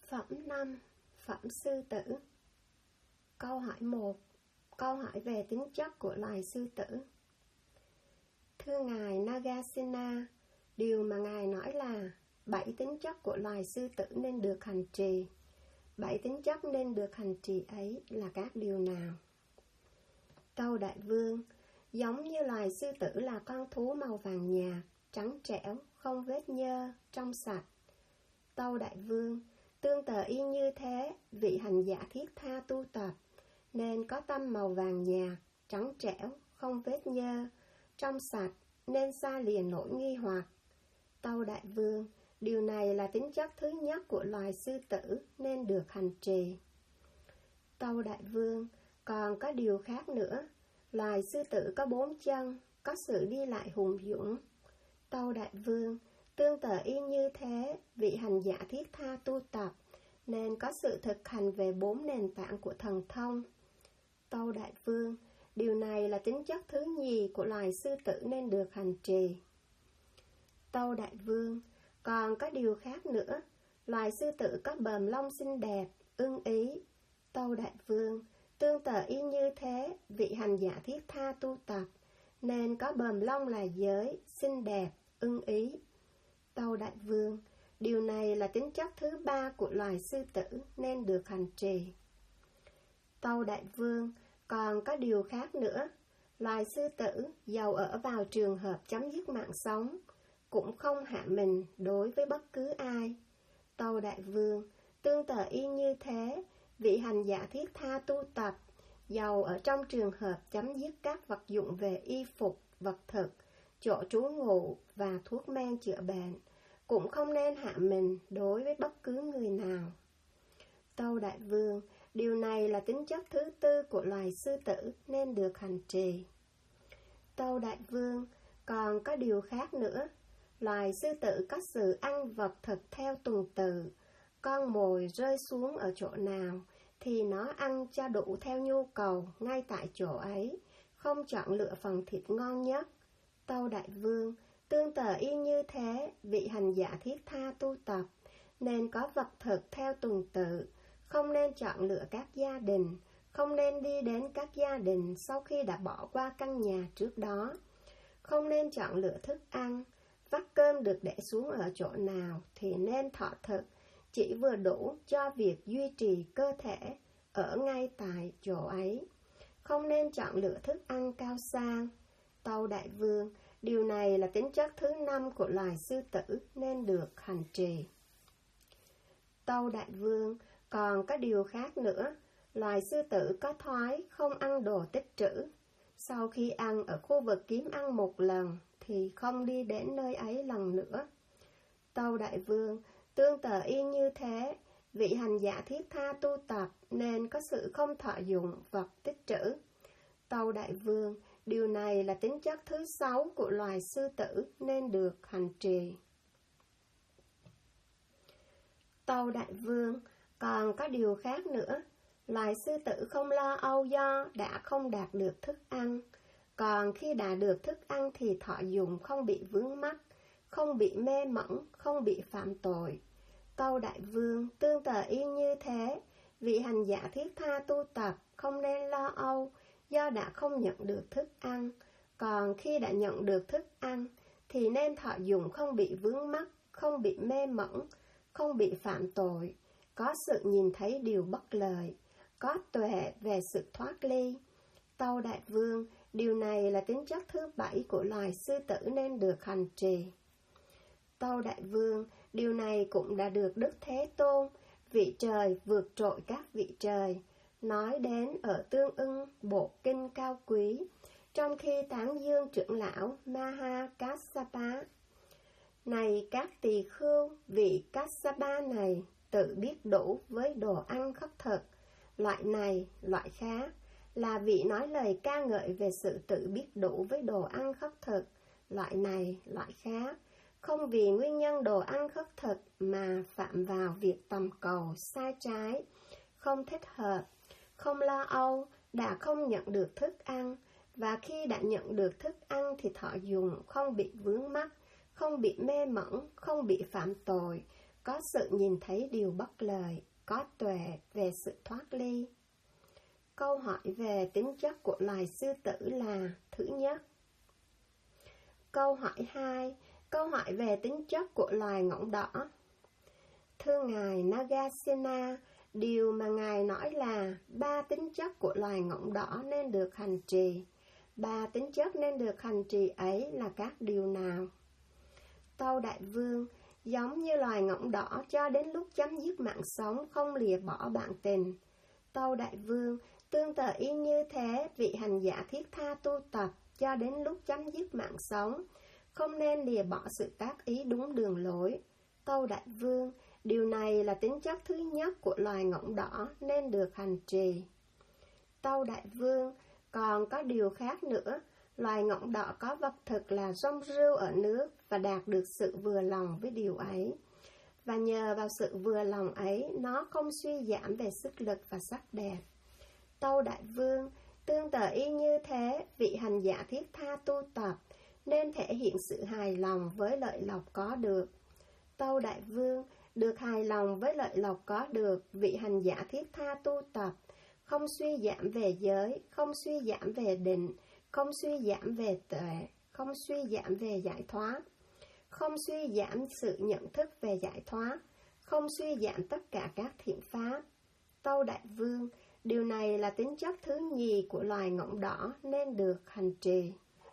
Phẩm 5. Phẩm sư tử. Câu hỏi 1. Câu hỏi về tính chất của loài sư tử. Thưa Ngài Nagasena, điều mà Ngài nói là 7 tính chất của loài sư tử nên được hành trì. 7 tính chất nên được hành trì ấy là các điều nào? Tâu Đại Vương, giống như loài sư tử là con thú màu vàng nhạt, trắng trẻo, không vết nhơ, trong sạch. Tâu Đại Vương, tương tự y như thế, vị hành giả thiết tha tu tập, nên có tâm màu vàng nhạt, trắng trẻo, không vết nhơ, trong sạch, nên xa lìa nỗi nghi hoặc. Tâu Đại Vương, điều này là tính chất thứ nhất của loài sư tử nên được hành trì. Tâu Đại Vương, còn có điều khác nữa. Loài sư tử có 4 chân, có sự đi lại hùng dũng. Tâu Đại Vương, tương tự y như thế, vị hành giả thiết tha tu tập, nên có sự thực hành về 4 nền tảng của thần thông. Tâu Đại Vương, điều này là tính chất thứ nhì của loài sư tử nên được hành trì. Tâu Đại Vương, còn có điều khác nữa. Loài sư tử có bờm lông xinh đẹp, ưng ý. Tâu Đại Vương, tương tự y như thế, vị hành giả thiết tha tu tập, nên có bờm lông là giới, xinh đẹp, ưng ý. Tâu Đại Vương, điều này là tính chất thứ 3 của loài sư tử nên được hành trì. Tâu Đại Vương, còn có điều khác nữa. Loài sư tử dầu ở vào trường hợp chấm dứt mạng sống, cũng không hạ mình đối với bất cứ ai. Tâu Đại Vương, tương tự y như thế, vị hành giả thiết tha tu tập, dầu ở trong trường hợp chấm dứt các vật dụng về y phục, vật thực, chỗ trú ngụ và thuốc men chữa bệnh, cũng không nên hạ mình đối với bất cứ người nào. Tâu Đại Vương, điều này là tính chất thứ 4 của loài sư tử nên được hành trì. Tâu Đại Vương, còn có điều khác nữa. Loài sư tử có sự ăn vật thực theo tuần tự, con mồi rơi xuống ở chỗ nào thì nó ăn cho đủ theo nhu cầu ngay tại chỗ ấy, không chọn lựa phần thịt ngon nhất. Tâu Đại Vương, tương tự y như thế, vị hành giả thiết tha tu tập, nên có vật thực theo tuần tự, không nên chọn lựa các gia đình, không nên đi đến các gia đình sau khi đã bỏ qua căn nhà trước đó, không nên chọn lựa thức ăn, vắt cơm được để xuống ở chỗ nào thì nên thọ thực, chỉ vừa đủ cho việc duy trì cơ thể ở ngay tại chỗ ấy, không nên chọn lựa thức ăn cao sang. Tâu Đại Vương, điều này là tính chất thứ 5 của loài sư tử nên được hành trì. Tâu Đại Vương, còn có điều khác nữa. Loài sư tử có thói không ăn đồ tích trữ. Sau khi ăn ở khu vực kiếm ăn một lần thì không đi đến nơi ấy lần nữa. Tâu Đại Vương, tương tự y như thế, vị hành giả thiết tha tu tập nên có sự không thọ dụng vật tích trữ. Tâu Đại Vương, điều này là tính chất thứ 6 của loài sư tử nên được hành trì. Tâu Đại Vương, còn có điều khác nữa. Loài sư tử không lo âu do đã không đạt được thức ăn, còn khi đã được thức ăn thì thọ dụng không bị vướng mắc, không bị mê mẩn, không bị phạm tội. Tâu Đại Vương, tương tự y như thế, vị hành giả thiết tha tu tập không nên lo âu do đã không nhận được thức ăn, còn khi đã nhận được thức ăn thì nên thọ dụng không bị vướng mắc, không bị mê mẩn, không bị phạm tội, có sự nhìn thấy điều bất lợi, có tuệ về sự thoát ly. Tâu Đại Vương, điều này là tính chất thứ 7 của loài sư tử nên được hành trì. Tâu Đại Vương, điều này cũng đã được Đức Thế Tôn, vị trời vượt trội các vị trời, nói đến ở Tương Ưng bộ kinh cao quý, trong khi tán dương trưởng lão Maha Kassapa. Này các tỳ khưu, vị Kassapa này tự biết đủ với đồ ăn khất thực, loại này, loại khác, là vị nói lời ca ngợi về sự tự biết đủ với đồ ăn khất thực, loại này, loại khác, không vì nguyên nhân đồ ăn khất thực mà phạm vào việc tầm cầu sai trái, không thích hợp, không lo âu, đã không nhận được thức ăn, và khi đã nhận được thức ăn thì thọ dùng không bị vướng mắc, không bị mê mẩn, không bị phạm tội, có sự nhìn thấy điều bất lợi, có tuệ về sự thoát ly. Câu hỏi về tính chất của loài sư tử là thứ nhất. Câu hỏi 2. Câu hỏi về tính chất của loài ngỗng đỏ. Thưa Ngài Nagasena, điều mà Ngài nói là 3 tính chất của loài ngỗng đỏ nên được hành trì. 3 tính chất nên được hành trì ấy là các điều nào? Tâu Đại Vương, giống như loài ngỗng đỏ cho đến lúc chấm dứt mạng sống không lìa bỏ bạn tình. Tâu Đại Vương, tương tự y như thế, vị hành giả thiết tha tu tập cho đến lúc chấm dứt mạng sống, không nên lìa bỏ sự tác ý đúng đường lối. Tâu Đại Vương, điều này là tính chất thứ nhất của loài ngỗng đỏ nên được hành trì. Tâu Đại Vương, còn có điều khác nữa. Loài ngỗng đỏ có vật thực là rong rêu ở nước và đạt được sự vừa lòng với điều ấy. Và nhờ vào sự vừa lòng ấy, nó không suy giảm về sức lực và sắc đẹp. Tâu Đại Vương, tương tự y như thế, vị hành giả thiết tha tu tập nên thể hiện sự hài lòng với lợi lộc có được. Tâu Đại Vương, được hài lòng với lợi lộc có được, vị hành giả thiết tha tu tập, không suy giảm về giới, không suy giảm về định, không suy giảm về tuệ, không suy giảm về giải thoát, không suy giảm sự nhận thức về giải thoát, không suy giảm tất cả các thiện pháp. Tâu Đại Vương, điều này là tính chất thứ nhì của loài ngỗng đỏ nên được hành trì.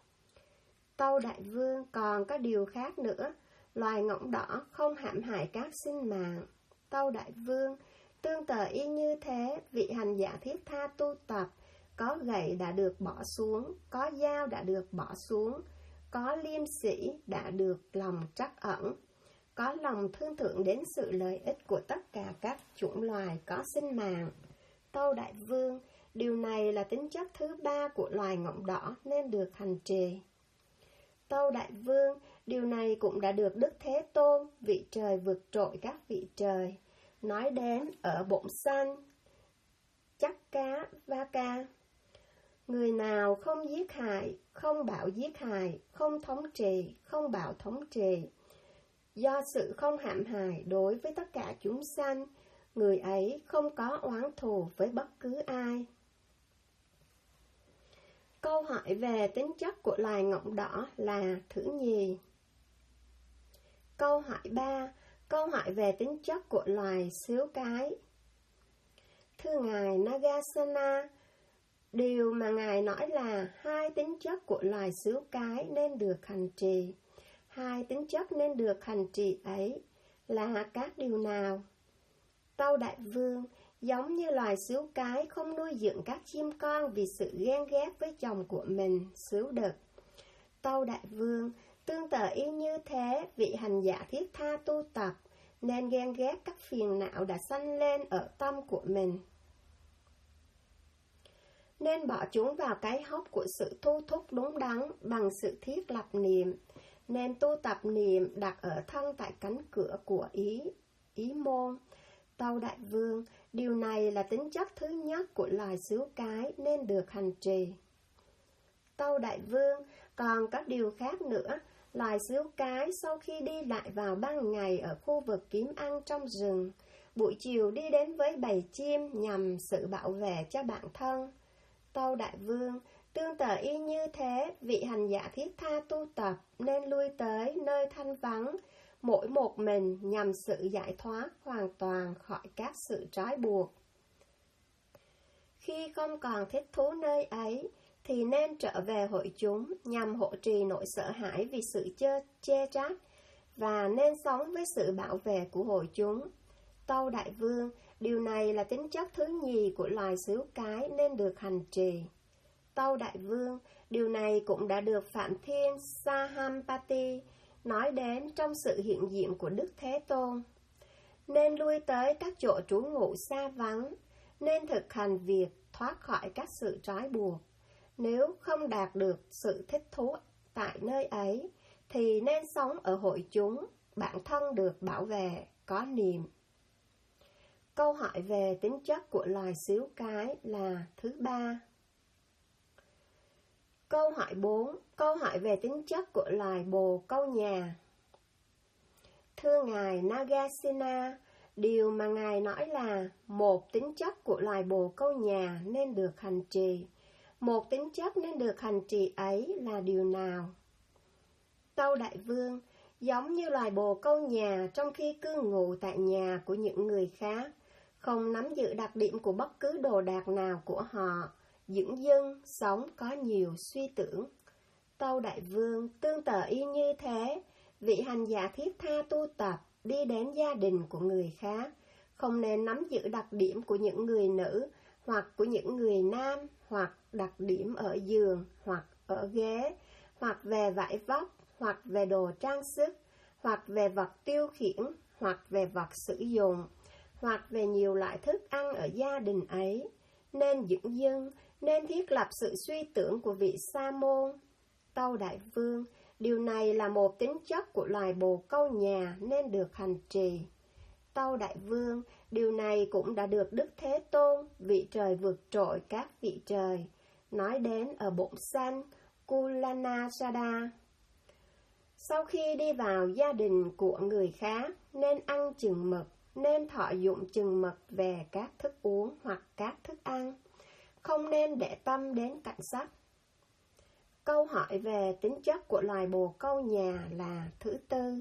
Tâu Đại Vương, còn có điều khác nữa. Loài ngỗng đỏ không hãm hại các sinh mạng. Tâu Đại Vương, tương tự y như thế, vị hành giả thiết tha tu tập, có gậy đã được bỏ xuống, có dao đã được bỏ xuống, có liêm sĩ đã được lòng trắc ẩn, có lòng thương thượng đến sự lợi ích của tất cả các chủng loài có sinh mạng. Tâu Đại Vương, điều này là tính chất thứ 3 của loài ngỗng đỏ nên được hành trì. Tâu Đại Vương, điều này cũng đã được Đức Thế Tôn, vị trời vượt trội các vị trời, nói đến ở Bổn Sanh Chakkavaka. Người nào không giết hại, không bảo giết hại, không thống trị, không bảo thống trị, do sự không hãm hại đối với tất cả chúng sanh, người ấy không có oán thù với bất cứ ai. Câu hỏi về tính chất của loài ngỗng đỏ là thứ nhì. Câu hỏi 3. Câu hỏi về tính chất của loài xíu cái. Thưa Ngài Nagasena, điều mà Ngài nói là 2 tính chất của loài xíu cái nên được hành trì. 2 tính chất nên được hành trì ấy là các điều nào? Tâu Đại Vương, giống như loài xíu cái không nuôi dưỡng các chim con vì sự ghen ghét với chồng của mình, xíu đực. Tâu Đại Vương, tương tự y như thế, vị hành giả thiết tha tu tập nên ghen ghét các phiền não đã sanh lên ở tâm của mình, nên bỏ chúng vào cái hốc của sự thu thúc đúng đắn bằng sự thiết lập niệm, nên tu tập niệm đặt ở thân tại cánh cửa của ý môn. Tâu Đại Vương, điều này là tính chất thứ nhất của loài xíu cái nên được hành trì. Tâu Đại Vương, còn các điều khác nữa. Loài xíu cái sau khi đi lại vào ban ngày ở khu vực kiếm ăn trong rừng, buổi chiều đi đến với bầy chim nhằm sự bảo vệ cho bản thân. Tâu Đại Vương, tương tự y như thế, vị hành giả thiết tha tu tập nên lui tới nơi thanh vắng, mỗi một mình nhằm sự giải thoát hoàn toàn khỏi các sự trói buộc. Khi không còn thích thú nơi ấy, thì nên trở về hội chúng nhằm hộ trì nỗi sợ hãi vì sự chê trách, và nên sống với sự bảo vệ của hội chúng. Tâu Đại Vương, điều này là tính chất thứ nhì của loài xíu cái nên được hành trì. Tâu Đại Vương, điều này cũng đã được Phạm Thiên Sahampati nói đến trong sự hiện diện của Đức Thế Tôn. Nên lui tới các chỗ trú ngụ xa vắng, nên thực hành việc thoát khỏi các sự trói buộc. Nếu không đạt được sự thích thú tại nơi ấy, thì nên sống ở hội chúng, bản thân được bảo vệ, có niềm. Câu hỏi về tính chất của loài xíu cái là thứ 3. Câu hỏi 4. Câu hỏi về tính chất của loài bồ câu nhà. Thưa Ngài Nagasena, điều mà Ngài nói là một tính chất của loài bồ câu nhà nên được hành trì. Một tính chất nên được hành trì ấy là điều nào? Tâu Đại Vương, giống như loài bồ câu nhà trong khi cư ngụ tại nhà của những người khác, không nắm giữ đặc điểm của bất cứ đồ đạc nào của họ, dửng dưng, sống có nhiều suy tưởng. Tâu Đại Vương, tương tự y như thế, vị hành giả thiết tha tu tập, đi đến gia đình của người khác, không nên nắm giữ đặc điểm của những người nữ, hoặc của những người nam, hoặc đặc điểm ở giường, hoặc ở ghế, hoặc về vải vóc, hoặc về đồ trang sức, hoặc về vật tiêu khiển, hoặc về vật sử dụng, hoặc về nhiều loại thức ăn ở gia đình ấy, nên dửng dưng, nên thiết lập sự suy tưởng của vị sa môn. Tâu Đại Vương, điều này là một tính chất của loài bồ câu nhà nên được hành trì. Tâu Đại Vương, điều này cũng đã được Đức Thế Tôn, vị trời vượt trội các vị trời, nói đến ở bổn sanh Kulanasada. Sau khi đi vào gia đình của người khác, nên ăn chừng mực, nên thọ dụng chừng mực về các thức uống hoặc các thức ăn, không nên để tâm đến cảnh sắc. Câu hỏi về tính chất của loài bồ câu nhà là thứ tư.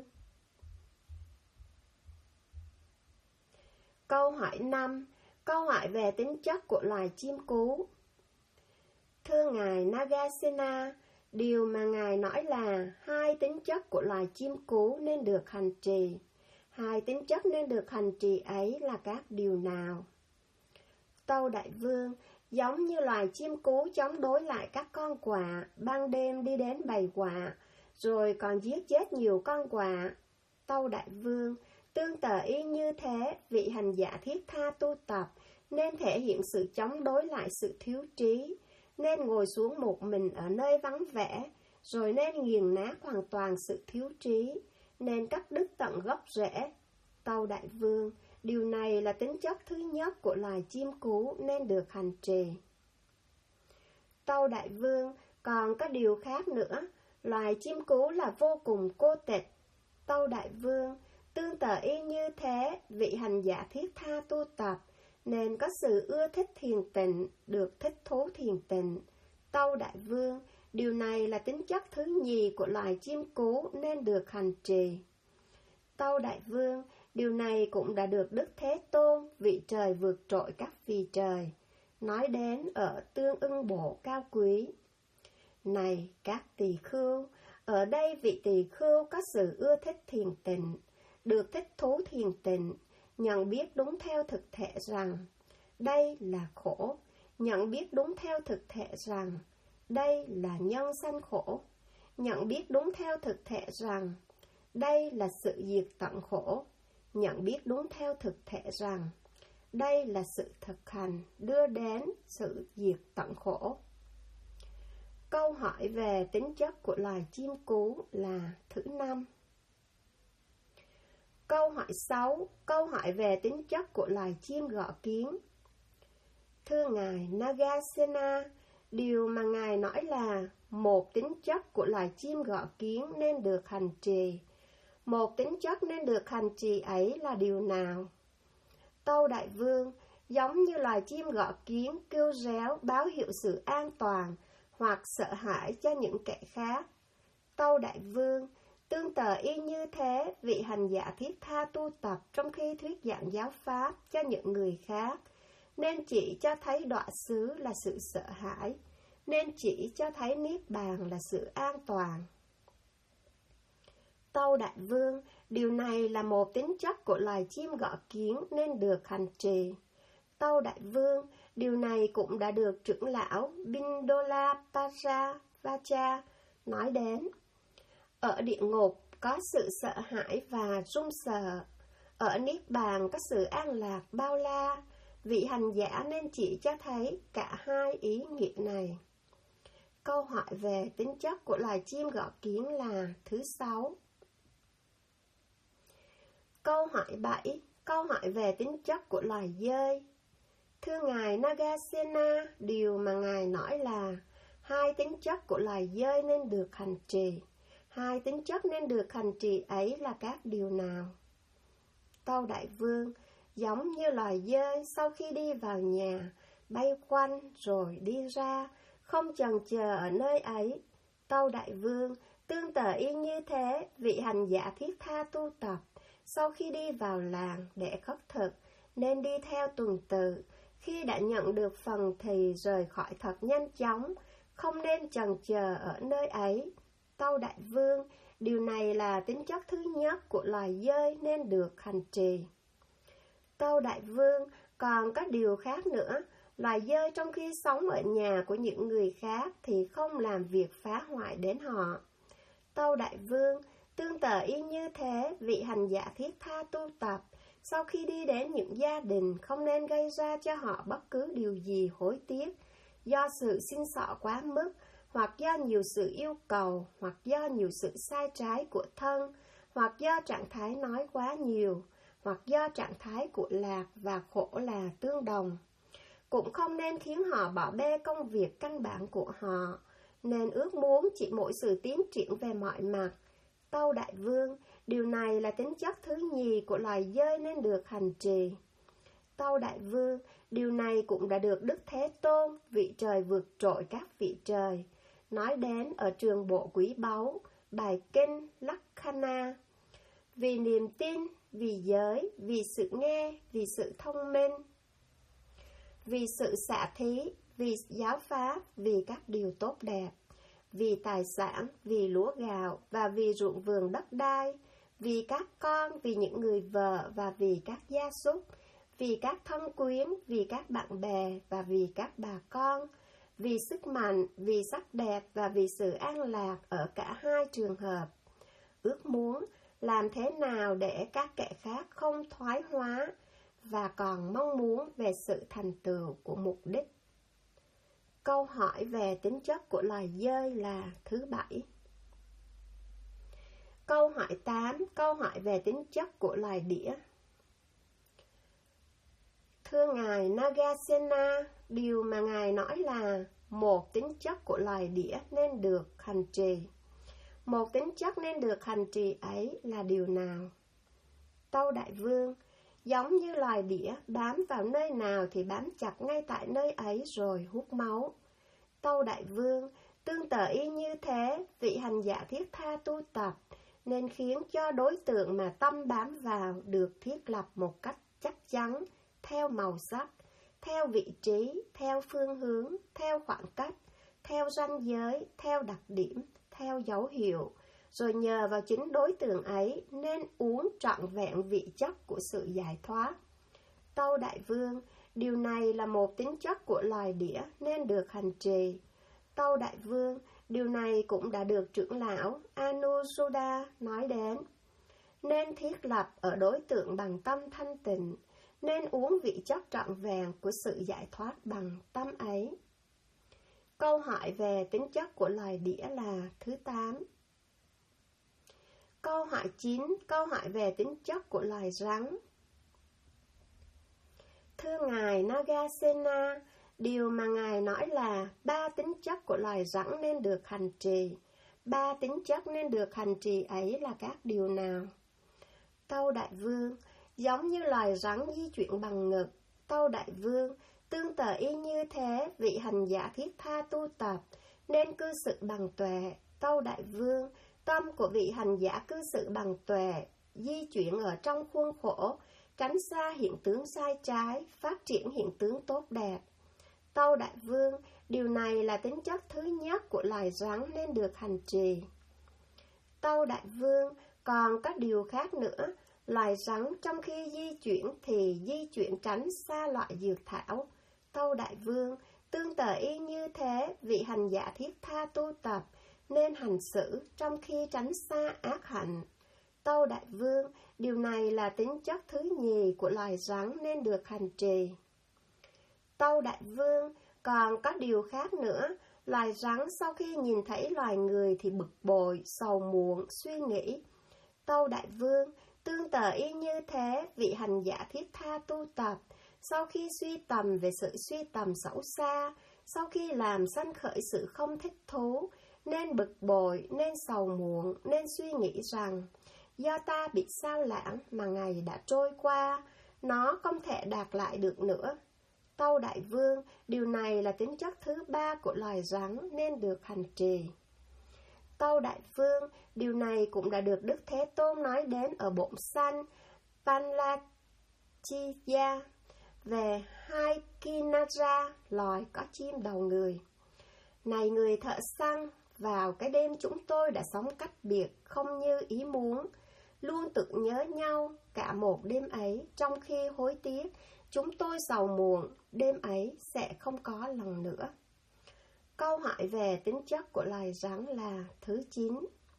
Câu hỏi 5. Câu hỏi về tính chất của loài chim cú. Thưa Ngài Nagasena, điều mà Ngài nói là hai tính chất của loài chim cú nên được hành trì. Hai tính chất nên được hành trì ấy là các điều nào? Tâu Đại Vương, giống như loài chim cú chống đối lại các con quạ, ban đêm đi đến bầy quạ, rồi còn giết chết nhiều con quạ. Tâu Đại Vương, tương tự y như thế, vị hành giả thiết tha tu tập, nên thể hiện sự chống đối lại sự thiếu trí, nên ngồi xuống một mình ở nơi vắng vẻ, rồi nên nghiền nát hoàn toàn sự thiếu trí, nên cắt đứt tận gốc rễ. Tâu Đại Vương, điều này là tính chất thứ nhất của loài chim cú nên được hành trì. Tâu Đại Vương, còn có điều khác nữa, loài chim cú là vô cùng cô tịch. Tâu Đại Vương, tương tự y như thế, vị hành giả thiết tha tu tập, nên có sự ưa thích thiền tịnh, được thích thú thiền tịnh. Tâu Đại Vương, điều này là tính chất thứ nhì của loài chim cú nên được hành trì. Tâu Đại Vương, điều này cũng đã được Đức Thế Tôn, vị trời vượt trội các vị trời, nói đến ở Tương Ưng Bộ cao quý. Này các tỳ khưu, ở đây vị tỳ khưu có sự ưa thích thiền tịnh, được thích thú thiền tịnh, nhận biết đúng theo thực thể rằng đây là khổ, nhận biết đúng theo thực thể rằng đây là nhân sanh khổ, nhận biết đúng theo thực thể rằng đây là sự diệt tận khổ, nhận biết đúng theo thực thể rằng đây là sự thực hành đưa đến sự diệt tận khổ. Câu hỏi về tính chất của loài chim cú là thứ 5. Câu hỏi 6. Câu hỏi về tính chất của loài chim gọ kiến. Thưa Ngài Nagasena, điều mà Ngài nói là một tính chất của loài chim gọ kiến nên được hành trì. Một tính chất nên được hành trì ấy là điều nào? Tâu Đại Vương, giống như loài chim gọ kiến kêu réo báo hiệu sự an toàn hoặc sợ hãi cho những kẻ khác. Tâu Đại Vương, tương tự y như thế, vị hành giả thiết tha tu tập trong khi thuyết giảng giáo pháp cho những người khác, nên chỉ cho thấy đọa xứ là sự sợ hãi, nên chỉ cho thấy niết bàn là sự an toàn. Tâu Đại Vương, điều này là một tính chất của loài chim gọ kiến nên được hành trì. Tâu Đại Vương, điều này cũng đã được trưởng lão Bindola Paravacha nói đến. Ở địa ngục có sự sợ hãi và run sợ, ở niết bàn có sự an lạc bao la, vị hành giả nên chỉ cho thấy cả hai ý nghĩa này. Câu hỏi về tính chất của loài chim gọ kiến là thứ 6. Câu hỏi 7. Câu hỏi về tính chất của loài dơi. Thưa Ngài Nagasena, điều mà Ngài nói là hai tính chất của loài dơi nên được hành trì. Hai tính chất nên được hành trì ấy là các điều nào? Tâu Đại Vương: giống như loài dơi sau khi đi vào nhà, bay quanh rồi đi ra, không chần chờ ở nơi ấy. Tâu Đại Vương: tương tự y như thế, vị hành giả thiết tha tu tập, sau khi đi vào làng để khất thực, nên đi theo tuần tự. Khi đã nhận được phần thì rời khỏi thật nhanh chóng, không nên chần chờ ở nơi ấy. Tâu Đại Vương: điều này là tính chất thứ nhất của loài dơi nên được hành trì. Tâu Đại Vương: còn có điều khác nữa. Loài dơi trong khi sống ở nhà của những người khác thì không làm việc phá hoại đến họ. Tâu Đại Vương: tương tự y như thế, vị hành giả thiết tha tu tập, sau khi đi đến những gia đình không nên gây ra cho họ bất cứ điều gì hối tiếc, do sự xin xỏ quá mức, hoặc do nhiều sự yêu cầu, hoặc do nhiều sự sai trái của thân, hoặc do trạng thái nói quá nhiều, hoặc do trạng thái của lạc và khổ là tương đồng. Cũng không nên khiến họ bỏ bê công việc căn bản của họ, nên ước muốn chỉ mỗi sự tiến triển về mọi mặt. Tâu Đại Vương: điều này là tính chất thứ nhì của loài dơi nên được hành trì. Tâu Đại Vương: điều này cũng đã được Đức Thế Tôn, vị trời vượt trội các vị trời, nói đến ở trường bộ quý báu, bài kinh Lakhana. Vì niềm tin, vì giới, vì sự nghe, vì sự thông minh, vì sự xả thí, vì giáo pháp, vì các điều tốt đẹp, vì tài sản, vì lúa gạo và vì ruộng vườn đất đai, vì các con, vì những người vợ và vì các gia súc, vì các thân quyến, vì các bạn bè và vì các bà con, vì sức mạnh, vì sắc đẹp và vì sự an lạc ở cả hai trường hợp. Ước muốn làm thế nào để các kẻ khác không thoái hóa và còn mong muốn về sự thành tựu của mục đích. Câu hỏi về tính chất của loài dơi là thứ 7. Câu hỏi 8. Câu hỏi về tính chất của loài đĩa. Thưa Ngài Nagasena, điều mà Ngài nói là một tính chất của loài đĩa nên được hành trì. Một tính chất nên được hành trì ấy là điều nào? Tâu Đại Vương: giống như loài đĩa bám vào nơi nào thì bám chặt ngay tại nơi ấy rồi hút máu. Tâu Đại Vương: tương tự y như thế, vị hành giả thiết tha tu tập, nên khiến cho đối tượng mà tâm bám vào được thiết lập một cách chắc chắn, theo màu sắc, theo vị trí, theo phương hướng, theo khoảng cách, theo ranh giới, theo đặc điểm, theo dấu hiệu, rồi nhờ vào chính đối tượng ấy nên uống trọn vẹn vị chất của sự giải thoát. Tâu Đại Vương: điều này là một tính chất của loài đĩa nên được hành trì. Tâu Đại Vương: điều này cũng đã được trưởng lão Anuruddha nói đến. Nên thiết lập ở đối tượng bằng tâm thanh tịnh, nên uống vị chất trọn vẹn của sự giải thoát bằng tâm ấy. Câu hỏi về tính chất của loài đĩa là thứ 8. Câu hỏi 9. Câu hỏi về tính chất của loài rắn. Thưa Ngài Nagasena, điều mà Ngài nói là 3 tính chất của loài rắn nên được hành trì. 3 tính chất nên được hành trì ấy là các điều nào? Tâu Đại Vương: giống như loài rắn di chuyển bằng ngực. Tâu Đại Vương: tương tự y như thế, vị hành giả thiết tha tu tập, nên cư xử bằng tuệ. Tâu Đại Vương: tâm của vị hành giả cư xử bằng tuệ, di chuyển ở trong khuôn khổ, tránh xa hiện tướng sai trái, phát triển hiện tướng tốt đẹp. Tâu Đại Vương: điều này là tính chất thứ nhất của loài rắn nên được hành trì. Tâu Đại Vương: còn các điều khác nữa. Loài rắn trong khi di chuyển thì di chuyển tránh xa loại dược thảo. Tâu Đại Vương: tương tự y như thế, vị hành giả thiết tha tu tập, nên hành xử trong khi tránh xa ác hạnh. Tâu Đại Vương: điều này là tính chất thứ nhì của loài rắn nên được hành trì. Tâu Đại Vương: còn có điều khác nữa. Loài rắn sau khi nhìn thấy loài người thì bực bội, sầu muộn, suy nghĩ. Tâu Đại Vương: tương tự y như thế, vị hành giả thiết tha tu tập, sau khi suy tầm về sự suy tầm xấu xa, sau khi làm sanh khởi sự không thích thú, nên bực bội, nên sầu muộn, nên suy nghĩ rằng do ta bị sao lãng mà ngày đã trôi qua, nó không thể đạt lại được nữa. Tâu Đại Vương, điều này là tính chất thứ ba của loài rắn nên được hành trì. Tâu Đại Vương, điều này cũng đã được Đức Thế Tôn nói đến ở bổn sanh Panlachiya về hai Kinara, loài có chim đầu người. Này người thợ săn, vào cái đêm chúng tôi đã sống cách biệt không như ý muốn, luôn tưởng nhớ nhau cả một đêm ấy, trong khi hối tiếc, chúng tôi sầu muộn, đêm ấy sẽ không có lần nữa. Câu hỏi về tính chất của loài rắn là thứ 9.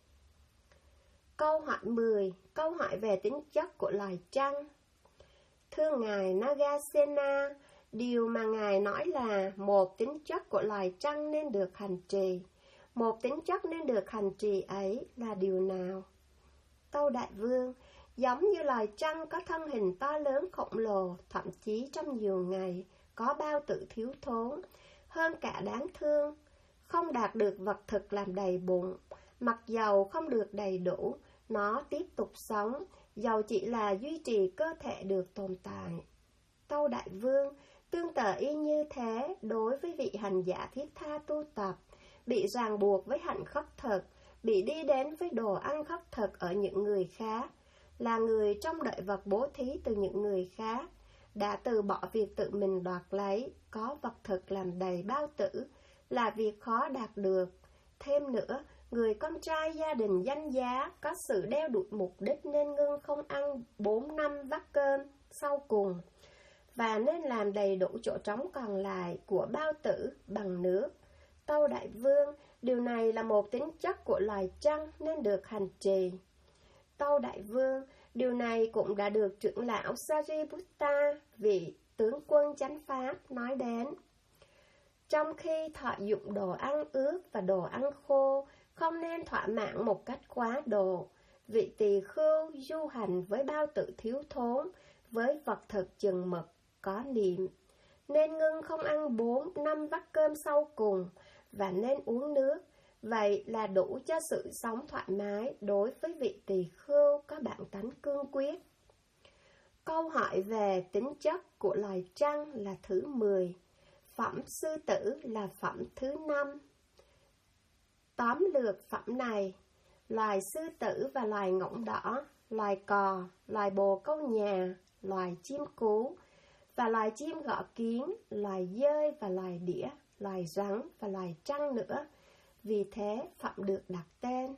Câu hỏi 10. Câu hỏi về tính chất của loài trăng. Thưa Ngài Nagasena, điều mà Ngài nói là một tính chất của loài trăng nên được hành trì. Một tính chất nên được hành trì ấy là điều nào? Tâu Đại Vương, giống như loài trăng có thân hình to lớn khổng lồ, thậm chí trong nhiều ngày có bao tử thiếu thốn, hơn cả đáng thương, không đạt được vật thực làm đầy bụng, mặc dầu không được đầy đủ, nó tiếp tục sống, dầu chỉ là duy trì cơ thể được tồn tại. Tâu Đại Vương, tương tự y như thế đối với vị hành giả thiết tha tu tập, bị ràng buộc với hạnh khất thực, bị đi đến với đồ ăn khất thực ở những người khác, là người trong đợi vật bố thí từ những người khác, đã từ bỏ việc tự mình đoạt lấy, có vật thực làm đầy bao tử, là việc khó đạt được. Thêm nữa, người con trai gia đình danh giá có sự đeo đuổi mục đích nên ngưng không ăn 4 năm vắt cơm sau cùng, và nên làm đầy đủ chỗ trống còn lại của bao tử bằng nước. Tâu Đại Vương, điều này là một tính chất của loài trăng nên được hành trì. Tâu Đại Vương, điều này cũng đã được trưởng lão Sariputta, vị tướng quân chánh pháp, nói đến. Trong khi thọ dụng đồ ăn ướt và đồ ăn khô, không nên thỏa mãn một cách quá độ. Vị tỳ khưu du hành với bao tử thiếu thốn, với vật thực chừng mực, có niệm, nên ngưng không ăn 4 năm vắt cơm sau cùng, và nên uống nước. Vậy là đủ cho sự sống thoải mái đối với vị tỳ khưu có bản tánh cương quyết. Câu hỏi về tính chất của loài trăng là thứ 10. Phẩm sư tử là phẩm thứ 5. Tóm lược phẩm này, loài sư tử và loài ngỗng đỏ, loài cò, loài bồ câu nhà, loài chim cú, và loài chim gõ kiến, loài dơi và loài đĩa, loài rắn và loài trăng nữa. Vì thế, phẩm được đặt tên.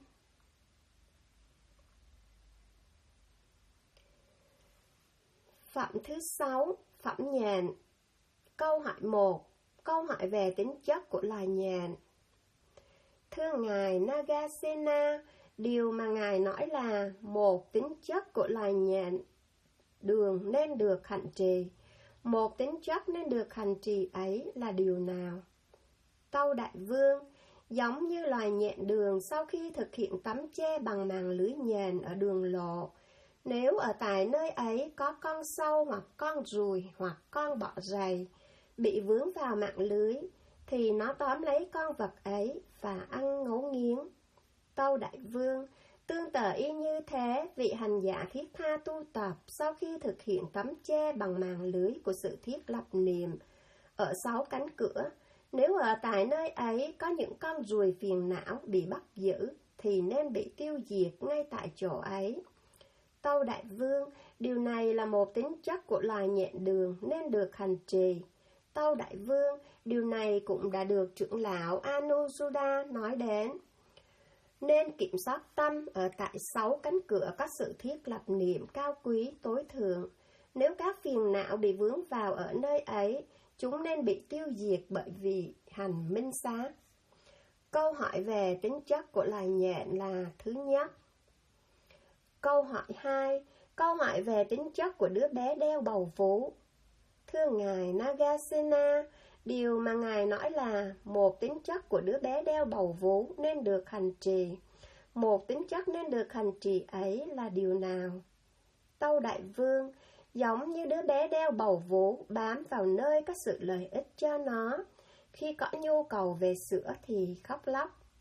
Phẩm thứ 6, phẩm nhện. Câu hỏi 1. Câu hỏi về tính chất của loài nhện. Thưa Ngài Nagasena, điều mà Ngài nói là một tính chất của loài nhện đường nên được hành trì. Một tính chất nên được hành trì ấy là điều nào? Tâu Đại Vương, giống như loài nhện đường sau khi thực hiện tấm che bằng màn lưới nhện ở đường lộ, nếu ở tại nơi ấy có con sâu hoặc con ruồi hoặc con bọ rầy bị vướng vào mạng lưới, thì nó tóm lấy con vật ấy và ăn ngấu nghiến. Tâu Đại Vương, tương tự y như thế, vị hành giả thiết tha tu tập sau khi thực hiện tấm che bằng màn lưới của sự thiết lập niệm ở 6 cánh cửa, nếu ở tại nơi ấy có những con ruồi phiền não bị bắt giữ, thì nên bị tiêu diệt ngay tại chỗ ấy. Tâu Đại Vương, điều này là một tính chất của loài nhện đường nên được hành trì. Tâu Đại Vương, điều này cũng đã được trưởng lão Anuruddha nói đến. Nên kiểm soát tâm ở tại 6 cánh cửa có sự thiết lập niệm cao quý tối thượng. Nếu các phiền não bị vướng vào ở nơi ấy, chúng nên bị tiêu diệt bởi vì hành minh xá. Câu hỏi về tính chất của loài nhện là thứ nhất. Câu hỏi 2. Câu hỏi về tính chất của đứa bé đeo bầu vú. Thưa Ngài Nagasena, điều mà Ngài nói là một tính chất của đứa bé đeo bầu vú nên được hành trì. Một tính chất nên được hành trì ấy là điều nào? Tâu Đại Vương, giống như đứa bé đeo bầu vú bám vào nơi có sự lợi ích cho nó. Khi có nhu cầu về sữa thì khóc lóc.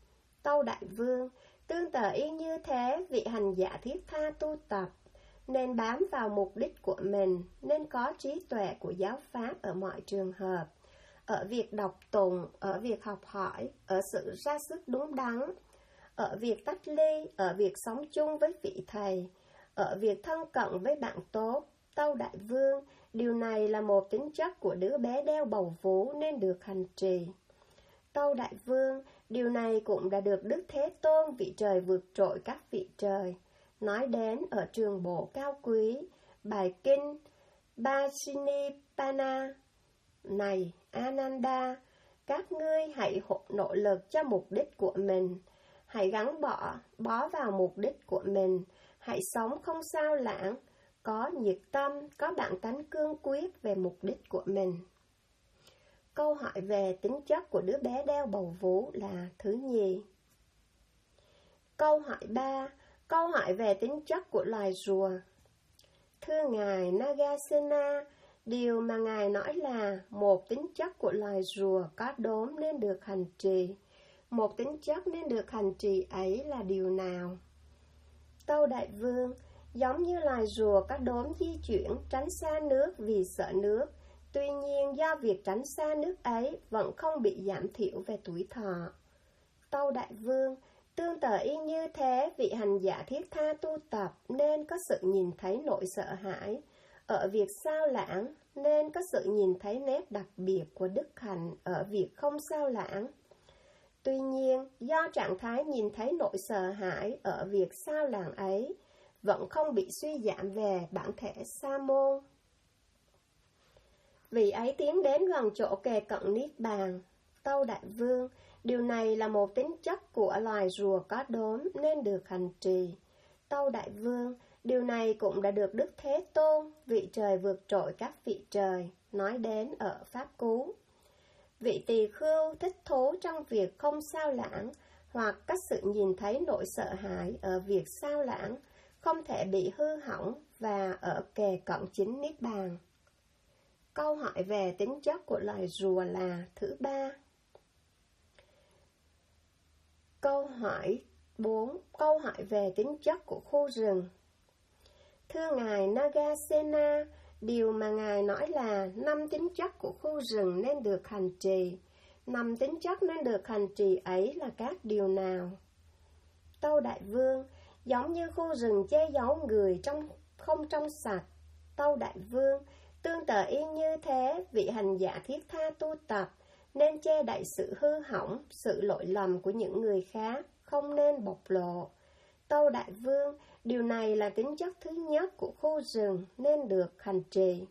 Tâu Đại Vương, tương tự y như thế, vị hành giả thiết tha tu tập, nên bám vào mục đích của mình, nên có trí tuệ của giáo pháp ở mọi trường hợp, ở việc đọc tụng, ở việc học hỏi, ở sự ra sức đúng đắn, ở việc tách ly, ở việc sống chung với vị thầy, ở việc thân cận với bạn tốt. Tâu Đại Vương, điều này là một tính chất của đứa bé đeo bầu vú nên được hành trì. Tâu Đại Vương, điều này cũng đã được Đức Thế Tôn, vị trời vượt trội các vị trời, nói đến ở trường bộ cao quý, bài kinh Bajinipana. Này Ananda, các ngươi hãy nỗ lực cho mục đích của mình, hãy gắn bó vào mục đích của mình, hãy sống không sao lãng, có nhiệt tâm, có bản tánh cương quyết về mục đích của mình. Câu hỏi về tính chất của đứa bé đeo bầu vú là thứ nhì. Câu hỏi 3. Câu hỏi về tính chất của loài rùa. Thưa Ngài Nagasena, điều mà Ngài nói là một tính chất của loài rùa có đốm nên được hành trì. Một tính chất nên được hành trì ấy là điều nào? Tâu Đại Vương, giống như loài rùa có đốm di chuyển tránh xa nước vì sợ nước, tuy nhiên do việc tránh xa nước ấy vẫn không bị giảm thiểu về tuổi thọ. Tâu Đại Vương, tương tự y như thế, vị hành giả thiết tha tu tập nên có sự nhìn thấy nỗi sợ hãi, ở việc sao lãng nên có sự nhìn thấy nét đặc biệt của đức hạnh ở việc không sao lãng. Tuy nhiên, do trạng thái nhìn thấy nỗi sợ hãi ở việc sao lãng ấy vẫn không bị suy giảm về bản thể sa môn. Vị ấy tiến đến gần chỗ kề cận Niết Bàn. Tâu Đại Vương, điều này là một tính chất của loài rùa có đốm nên được hành trì. Tâu Đại Vương, điều này cũng đã được Đức Thế Tôn, vị trời vượt trội các vị trời, nói đến ở Pháp Cú. Vị tỳ khưu thích thú trong việc không sao lãng, hoặc có sự nhìn thấy nỗi sợ hãi ở việc sao lãng, không thể bị hư hỏng và ở kề cận chính Niết Bàn. Câu hỏi về tính chất của loài rùa là thứ 3. Câu hỏi 4. Câu hỏi về tính chất của khu rừng. Thưa Ngài Nagasena, điều mà Ngài nói là 5 tính chất của khu rừng nên được hành trì. 5 tính chất nên được hành trì ấy là các điều nào? Tâu Đại Vương, giống như khu rừng che giấu người không trong sạch. Tâu Đại Vương, tương tự y như thế, vị hành giả thiết tha tu tập nên che đậy sự hư hỏng, sự lỗi lầm của những người khác, không nên bộc lộ. Tâu Đại Vương, điều này là tính chất thứ nhất của khu rừng nên được hành trì.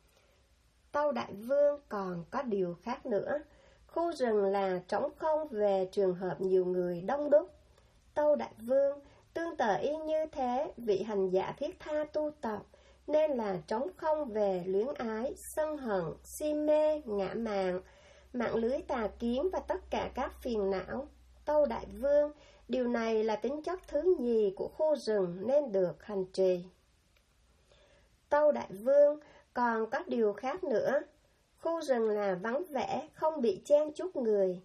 Tâu Đại Vương, còn có điều khác nữa. Khu rừng là trống không về trường hợp nhiều người đông đúc. Tâu Đại Vương, tương tự y như thế, vị hành giả thiết tha tu tập nên là trống không về luyến ái, sân hận, si mê, ngã mạn, mạng lưới tà kiến và tất cả các phiền não. Tâu Đại Vương, điều này là tính chất thứ nhì của khu rừng nên được hành trì. Tâu Đại Vương, còn có điều khác nữa. Khu rừng là vắng vẻ, không bị chen chúc người.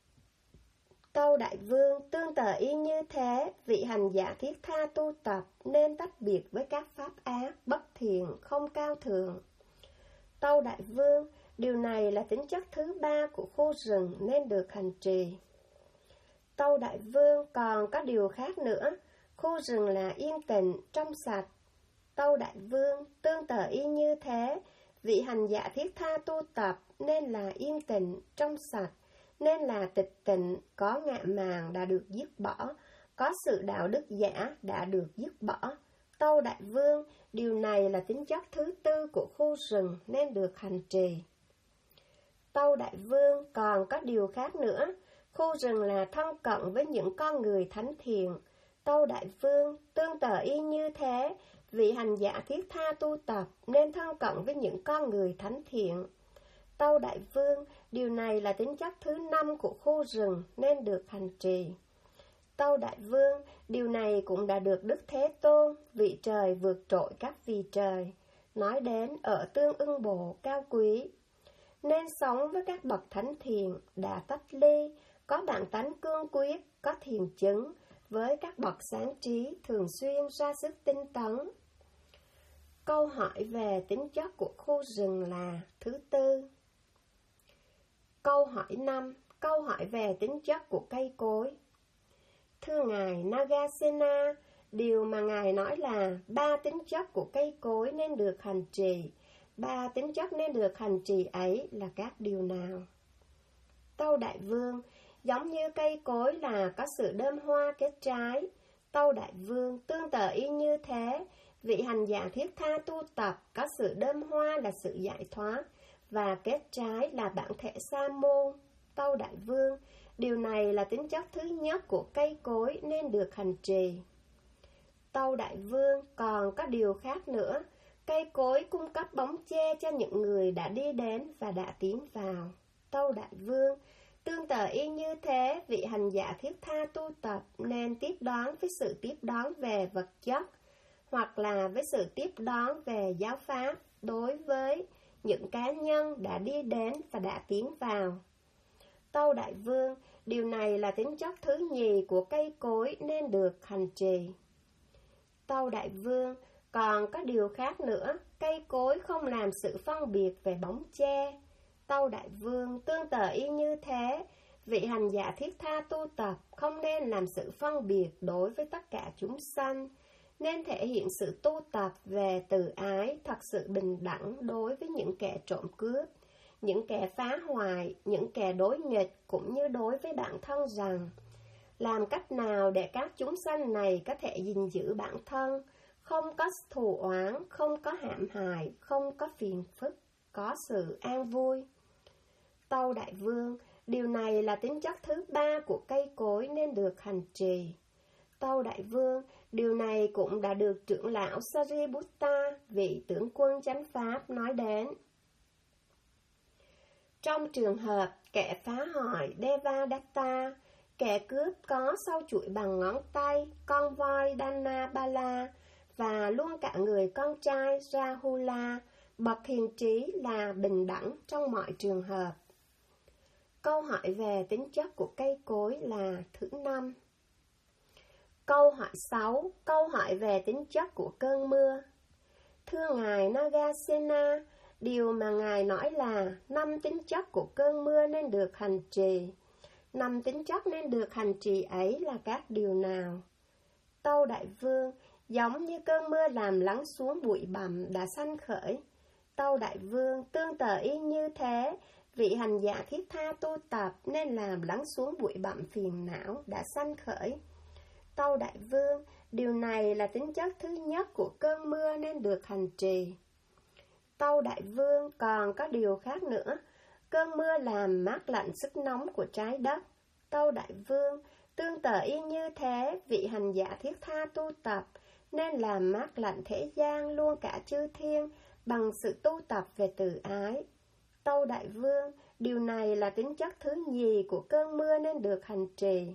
Tâu Đại Vương, tương tự y như thế, vị hành giả thiết tha tu tập nên tách biệt với các pháp ác, bất thiện, không cao thượng. Tâu Đại Vương, điều này là tính chất thứ 3 của khu rừng nên được hành trì. Tâu Đại Vương, còn có điều khác nữa. Khu rừng là yên tĩnh, trong sạch. Tâu Đại Vương, tương tự y như thế, vị hành giả thiết tha tu tập nên là yên tĩnh, trong sạch, nên là tịch tịnh, có ngạ mạn đã được dứt bỏ, có sự đạo đức giả đã được dứt bỏ. Tâu Đại Vương, điều này là tính chất thứ 4 của khu rừng nên được hành trì. Tâu Đại Vương, còn có điều khác nữa. Khu rừng là thân cận với những con người thánh thiện. Tâu Đại Vương, tương tự y như thế, vị hành giả thiết tha tu tập nên thân cận với những con người thánh thiện. Tâu Đại Vương, điều này là tính chất thứ 5 của khu rừng nên được hành trì. Tâu Đại Vương, điều này cũng đã được Đức Thế Tôn, vị trời vượt trội các vị trời, nói đến ở Tương Ưng Bộ cao quý. Nên sống với các bậc thánh thiện, đã tách ly, có bản tánh cương quyết, có thiền chứng với các bậc sáng trí thường xuyên ra sức tinh tấn. Câu hỏi về tính chất của khu rừng là thứ tư. Câu hỏi 5. Câu hỏi về tính chất của cây cối. Thưa Ngài Nagasena, điều mà Ngài nói là 3 tính chất của cây cối nên được hành trì. 3 tính chất nên được hành trì ấy là các điều nào? Tâu Đại Vương, giống như cây cối là có sự đơm hoa kết trái. Tâu Đại Vương, tương tự y như thế, vị hành giả thiết tha tu tập có sự đơm hoa là sự giải thoát, và kết trái là bản thể sa môn. Tâu Đại Vương, điều này là tính chất thứ nhất của cây cối nên được hành trì. Tâu Đại Vương, còn có điều khác nữa. Cây cối cung cấp bóng che cho những người đã đi đến và đã tiến vào. Tâu Đại Vương, tương tự y như thế, vị hành giả thiết tha tu tập nên tiếp đón với sự tiếp đón về vật chất, hoặc là với sự tiếp đón về giáo pháp đối với những cá nhân đã đi đến và đã tiến vào. Tâu Đại Vương, điều này là tính chất thứ nhì của cây cối nên được hành trì. Tâu Đại Vương, còn có điều khác nữa, cây cối không làm sự phân biệt về bóng che. Tâu Đại Vương, tương tự y như thế, vị hành giả thiết tha tu tập không nên làm sự phân biệt đối với tất cả chúng sanh, nên thể hiện sự tu tập về từ ái thật sự bình đẳng đối với những kẻ trộm cướp, những kẻ phá hoại, những kẻ đối nghịch cũng như đối với bản thân rằng làm cách nào để các chúng sanh này có thể gìn giữ bản thân, không có thù oán, không có hãm hại, không có phiền phức, có sự an vui. Tâu Đại Vương, điều này là tính chất thứ ba của cây cối nên được hành trì. Tâu Đại Vương, điều này cũng đã được trưởng lão Sariputta, vị tướng quân chánh pháp, nói đến. Trong trường hợp kẻ phá hoại Devadatta, kẻ cướp có sâu chuỗi bằng ngón tay, con voi Dhanabala, và luôn cả người con trai Rahula, bậc hiền trí là bình đẳng trong mọi trường hợp. Câu hỏi về tính chất của cây cối là thứ 5. Câu hỏi 6. Câu hỏi về tính chất của cơn mưa. Thưa Ngài Nagasena, điều mà Ngài nói là 5 tính chất của cơn mưa nên được hành trì. 5 tính chất nên được hành trì ấy là các điều nào? Tâu Đại Vương, giống như cơn mưa làm lắng xuống bụi bặm đã sanh khởi. Tâu Đại Vương, tương tự y như thế, vị hành giả thiết tha tu tập nên làm lắng xuống bụi bặm phiền não đã sanh khởi. Tâu Đại Vương, điều này là tính chất thứ nhất của cơn mưa nên được hành trì. Tâu Đại Vương, còn có điều khác nữa. Cơn mưa làm mát lạnh sức nóng của trái đất. Tâu Đại Vương, tương tự y như thế, vị hành giả thiết tha tu tập nên làm mát lạnh thế gian luôn cả chư thiên bằng sự tu tập về từ ái. Tâu Đại Vương, điều này là tính chất thứ nhì của cơn mưa nên được hành trì.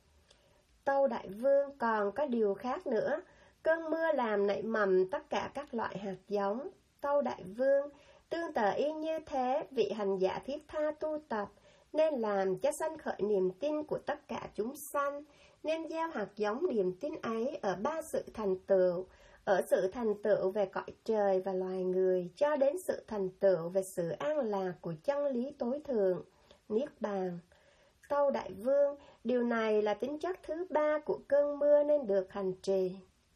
Tâu Đại Vương, còn có điều khác nữa. Cơn mưa làm nảy mầm tất cả các loại hạt giống. Tâu Đại Vương, tương tự y như thế, vị hành giả thiết tha tu tập nên làm cho sanh khởi niềm tin của tất cả chúng sanh, nên gieo hạt giống niềm tin ấy ở 3 sự thành tựu, ở sự thành tựu về cõi trời và loài người, cho đến sự thành tựu về sự an lạc của chân lý tối thượng, Niết Bàn. Tâu Đại Vương, điều này là tính chất thứ 3 của cơn mưa nên được hành trì.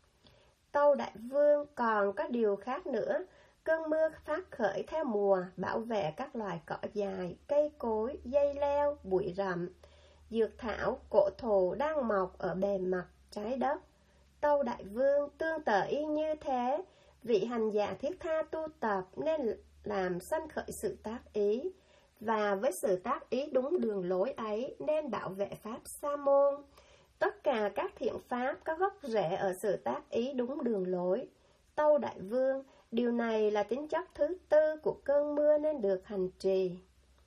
Tâu Đại Vương, còn có điều khác nữa. Cơn mưa phát khởi theo mùa, bảo vệ các loài cỏ dài, cây cối, dây leo, bụi rậm, dược thảo, cổ thụ đang mọc ở bề mặt trái đất. Tâu Đại Vương, tương tự y như thế, vị hành giả thiết tha tu tập nên làm sanh khởi sự tác ý, và với sự tác ý đúng đường lối ấy nên bảo vệ pháp sa môn. Tất cả các thiện pháp có gốc rễ ở sự tác ý đúng đường lối. Tâu Đại Vương, điều này là tính chất thứ 4 của cơn mưa nên được hành trì.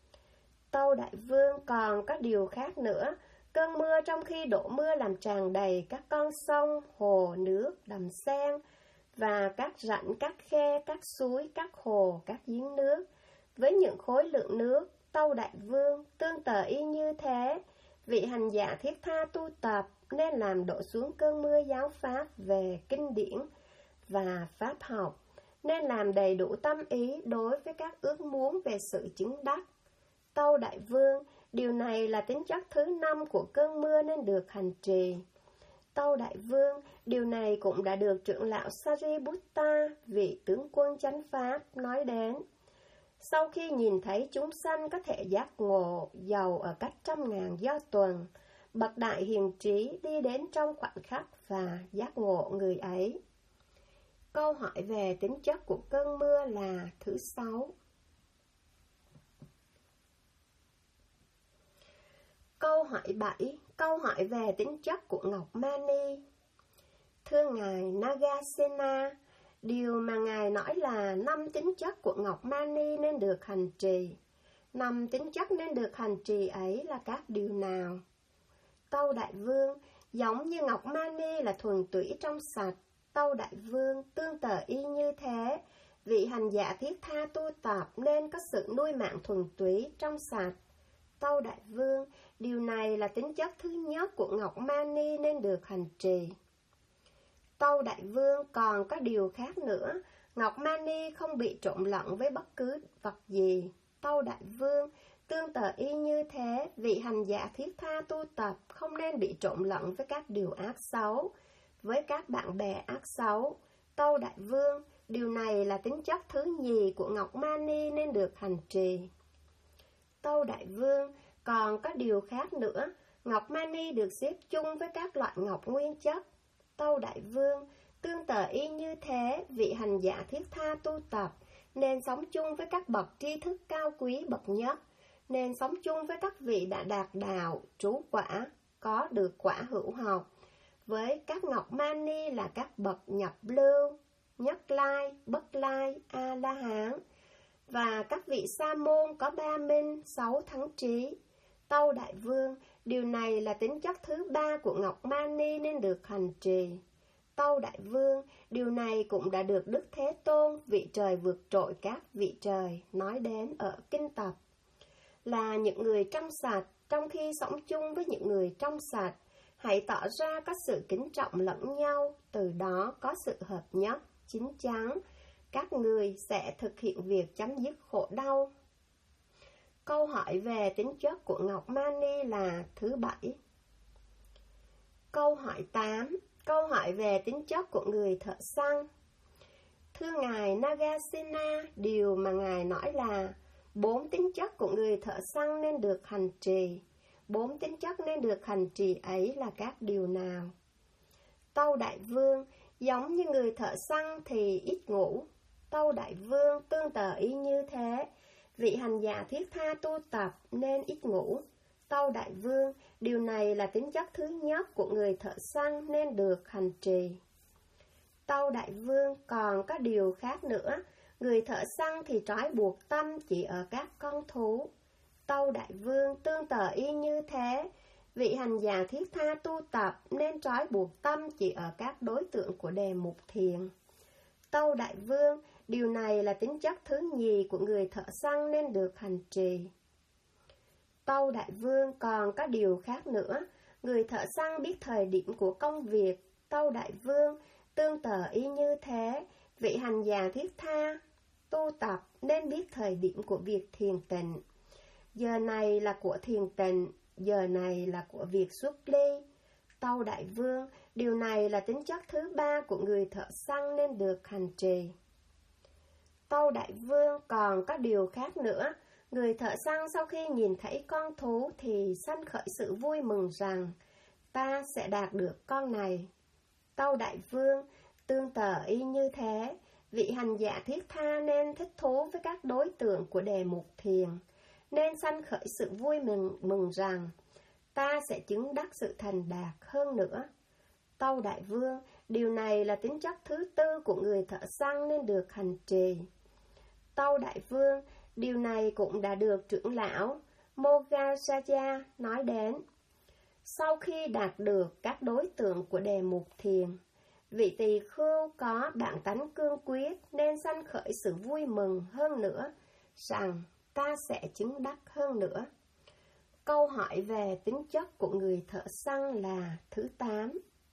Tâu Đại Vương, còn có điều khác nữa. Cơn mưa trong khi đổ mưa làm tràn đầy các con sông, hồ, nước, đầm sen, và các rãnh, các khe, các suối, các hồ, các giếng nước, với những khối lượng nước. Tâu Đại Vương, tương tự y như thế, vị hành giả thiết tha tu tập nên làm đổ xuống cơn mưa giáo pháp về kinh điển và pháp học, nên làm đầy đủ tâm ý đối với các ước muốn về sự chứng đắc. Tâu Đại Vương, điều này là tính chất thứ 5 của cơn mưa nên được hành trì. Tâu Đại Vương, điều này cũng đã được trưởng lão Sariputta, vị tướng quân chánh pháp, nói đến. Sau khi nhìn thấy chúng sanh có thể giác ngộ, giàu ở cách 100.000 do tuần, bậc đại hiền trí đi đến trong khoảnh khắc và giác ngộ người ấy. Câu hỏi về tính chất của cơn mưa là thứ 6. Câu hỏi 7. Câu hỏi về tính chất của Ngọc Mani. Thưa Ngài Nagasena, điều mà Ngài nói là 5 tính chất của Ngọc Mani nên được hành trì. 5 tính chất nên được hành trì ấy là các điều nào? Tâu Đại Vương, giống như Ngọc Mani là thuần túy trong sạch. Tâu Đại Vương, tương tự y như thế, vị hành giả thiết tha tu tập nên có sự nuôi mạng thuần túy trong sạch. Tâu Đại Vương, điều này là tính chất thứ nhất của Ngọc Mani nên được hành trì. Tâu Đại Vương, còn có điều khác nữa, Ngọc Mani không bị trộn lẫn với bất cứ vật gì. Tâu Đại Vương, tương tự y như thế, vị hành giả thiết tha tu tập không nên bị trộn lẫn với các điều ác xấu, với các bạn bè ác xấu. Tâu Đại Vương, điều này là tính chất thứ nhì của Ngọc Mani nên được hành trì. Tâu Đại Vương, còn có điều khác nữa, Ngọc Mani được xếp chung với các loại ngọc nguyên chất. Tâu Đại Vương, tương tự y như thế, vị hành giả thiết tha tu tập nên sống chung với các bậc tri thức cao quý bậc nhất, nên sống chung với các vị đã đạt đạo, trú quả, có được quả hữu học, với các Ngọc Mani là các bậc nhập lưu, nhất lai, bất lai, A-la-hán, và các vị sa môn có 3 minh, 6 thắng trí. Tâu Đại Vương, điều này là tính chất thứ 3 của Ngọc Mani nên được hành trì. Tâu Đại Vương, điều này cũng đã được Đức Thế Tôn, vị trời vượt trội các vị trời, nói đến ở kinh tập. Là những người trong sạch, trong khi sống chung với những người trong sạch, hãy tỏ ra có sự kính trọng lẫn nhau, từ đó có sự hợp nhất, chín chắn. Các người sẽ thực hiện việc chấm dứt khổ đau. Câu hỏi về tính chất của Ngọc Mani là thứ 7. Câu hỏi 8. Câu hỏi về tính chất của người thợ săn. Thưa Ngài Nagasena, điều mà Ngài nói là 4 tính chất của người thợ săn nên được hành trì. 4 tính chất nên được hành trì ấy là các điều nào? Tâu Đại Vương, giống như người thợ săn thì ít ngủ. Tâu Đại Vương, tương tự y như thế, vị hành giả thiết tha tu tập nên ít ngủ. Tâu Đại Vương, điều này là tính chất thứ nhất của người thợ săn nên được hành trì. Tâu Đại Vương, còn có điều khác nữa, người thợ săn thì trói buộc tâm chỉ ở các con thú. Tâu Đại Vương, tương tự y như thế, vị hành giả thiết tha tu tập nên trói buộc tâm chỉ ở các đối tượng của đề mục thiền. Tâu Đại Vương, điều này là tính chất thứ nhì của người thợ săn nên được hành trì. Tâu Đại Vương, còn có điều khác nữa, người thợ săn biết thời điểm của công việc. Tâu Đại Vương, tương tự y như thế, vị hành giả thiết tha tu tập nên biết thời điểm của việc thiền tịnh. Giờ này là của thiền tịnh, giờ này là của việc xuất ly. Tâu Đại Vương, điều này là tính chất thứ 3 của người thợ săn nên được hành trì. Tâu Đại Vương, còn có điều khác nữa, người thợ săn sau khi nhìn thấy con thú thì sanh khởi sự vui mừng rằng ta sẽ đạt được con này. Tâu Đại Vương, tương tự y như thế, vị hành giả thiết tha nên thích thú với các đối tượng của đề mục thiền, nên sanh khởi sự vui mừng rằng ta sẽ chứng đắc sự thành đạt hơn nữa. Tâu Đại Vương, điều này là tính chất thứ 4 của người thợ săn nên được hành trì. Tâu Đại Vương, điều này cũng đã được trưởng lão Mogajaya nói đến. Sau khi đạt được các đối tượng của đề mục thiền, vị tỳ khưu có bản tánh cương quyết nên sanh khởi sự vui mừng hơn nữa rằng ta sẽ chứng đắc hơn nữa. Câu hỏi về tính chất của người thợ săn là thứ 8.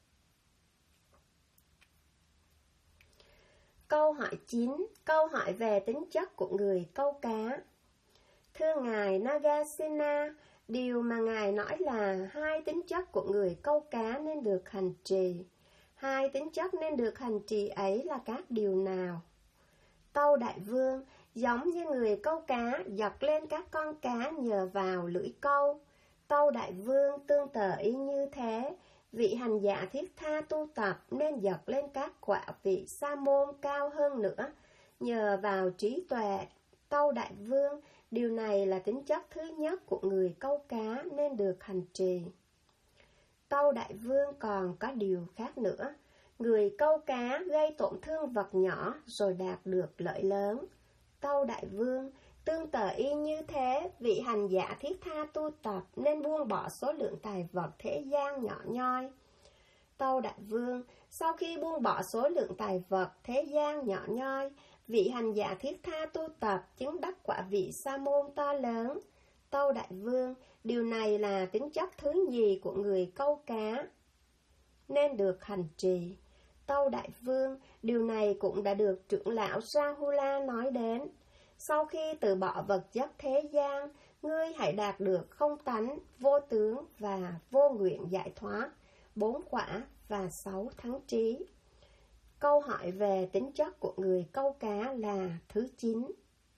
Câu hỏi 9. Câu hỏi về tính chất của người câu cá. Thưa Ngài Nagasena, điều mà Ngài nói là 2 tính chất của người câu cá nên được hành trì. 2 tính chất nên được hành trì ấy là các điều nào? Tâu Đại Vương, giống như người câu cá giật lên các con cá nhờ vào lưỡi câu. Tâu Đại Vương, tương tự y như thế, vị hành giả thiết tha tu tập nên giật lên các quả vị sa môn cao hơn nữa, nhờ vào trí tuệ. Tâu Đại Vương, điều này là tính chất thứ nhất của người câu cá nên được hành trì. Tâu Đại Vương, còn có điều khác nữa. Người câu cá gây tổn thương vật nhỏ rồi đạt được lợi lớn. Tâu Đại Vương, tương tự y như thế, vị hành giả thiết tha tu tập nên buông bỏ số lượng tài vật thế gian nhỏ nhoi. Tâu Đại Vương, sau khi buông bỏ số lượng tài vật thế gian nhỏ nhoi, vị hành giả thiết tha tu tập chứng đắc quả vị sa môn to lớn. Tâu Đại Vương, điều này là tính chất thứ nhì của người câu cá nên được hành trì. Tâu Đại Vương, điều này cũng đã được trưởng lão Rahula nói đến. Sau khi từ bỏ vật chất thế gian, ngươi hãy đạt được không tánh, vô tướng và vô nguyện giải thoát, 4 quả và 6 thắng trí. Câu hỏi về tính chất của người câu cá là thứ 9.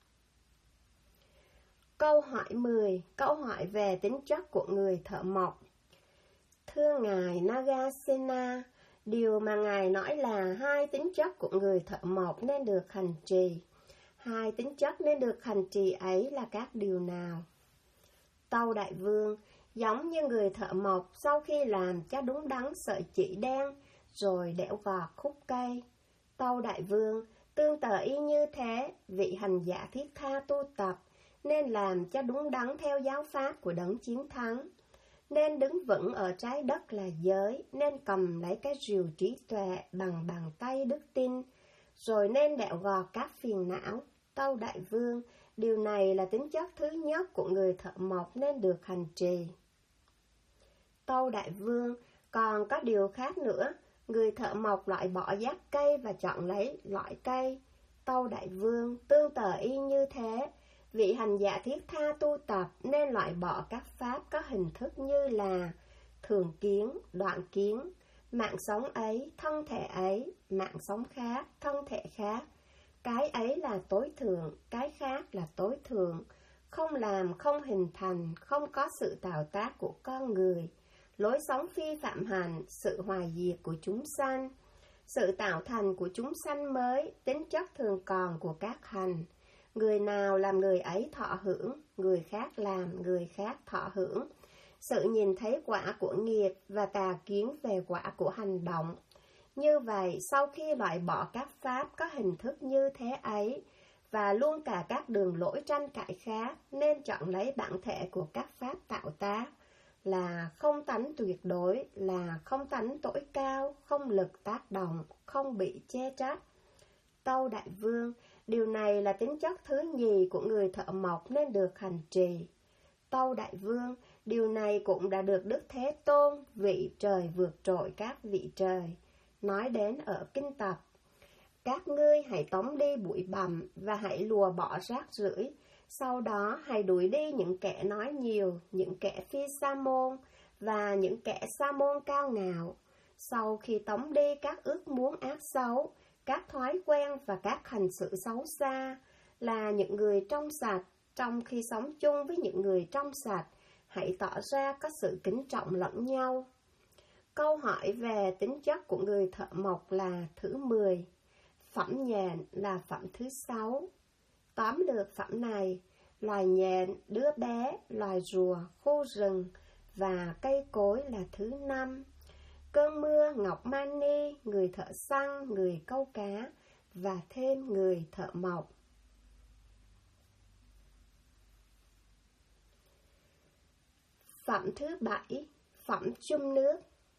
Câu hỏi 10. Câu hỏi về tính chất của người thợ mộc. Thưa Ngài Nagasena, điều mà Ngài nói là 2 tính chất của người thợ mộc nên được hành trì. 2 tính chất nên được hành trì ấy là các điều nào? Tâu Đại Vương, giống như người thợ mộc sau khi làm cho đúng đắn sợi chỉ đen, rồi đẽo gọt khúc cây. Tâu Đại Vương, tương tự y như thế, vị hành giả thiết tha tu tập nên làm cho đúng đắn theo giáo pháp của đấng chiến thắng. Nên đứng vững ở trái đất là giới, nên cầm lấy cái rìu trí tuệ bằng bàn tay đức tin, rồi nên đẽo gọt các phiền não. Tâu Đại Vương, điều này là tính chất thứ nhất của người thợ mộc nên được hành trì. Tâu Đại Vương, còn có điều khác nữa, người thợ mộc loại bỏ giác cây và chọn lấy loại cây. Tâu Đại Vương, tương tự y như thế, vị hành giả thiết tha tu tập nên loại bỏ các pháp có hình thức như là thường kiến, đoạn kiến, mạng sống ấy, thân thể ấy, mạng sống khác, thân thể khác. Cái ấy là tối thượng, cái khác là tối thượng, không làm, không hình thành, không có sự tạo tác của con người, lối sống phi phạm hành, sự hoài diệt của chúng sanh, sự tạo thành của chúng sanh mới, tính chất thường còn của các hành. Người nào làm người ấy thọ hưởng, người khác làm người khác thọ hưởng. Sự nhìn thấy quả của nghiệp và tà kiến về quả của hành động. Như vậy, sau khi loại bỏ các pháp có hình thức như thế ấy, và luôn cả các đường lỗi tranh cãi khác, nên chọn lấy bản thể của các pháp tạo tác, là không tánh tuyệt đối, là không tánh tối cao, không lực tác động, không bị chê trách. Tâu Đại Vương, điều này là tính chất thứ nhì của người thợ mộc nên được hành trì. Tâu Đại Vương, điều này cũng đã được Đức Thế Tôn, vị trời vượt trội các vị trời, nói đến ở kinh tập. Các ngươi hãy tống đi bụi bặm và hãy lùa bỏ rác rưởi, sau đó hãy đuổi đi những kẻ nói nhiều, những kẻ phi sa môn và những kẻ sa môn cao ngạo. Sau khi tống đi các ước muốn ác xấu, các thói quen và các hành xử xấu xa, là những người trong sạch, trong khi sống chung với những người trong sạch, hãy tỏ ra có sự kính trọng lẫn nhau. Câu hỏi về tính chất của người thợ mộc là thứ 10. Phẩm nhện là phẩm thứ 6. Tóm lược phẩm này, loài nhện, đứa bé, loài rùa, khu rừng và cây cối là thứ 5. Cơn mưa, ngọc mani, người thợ săn, người câu cá và thêm người thợ mộc. Phẩm thứ 7. Phẩm chung nước.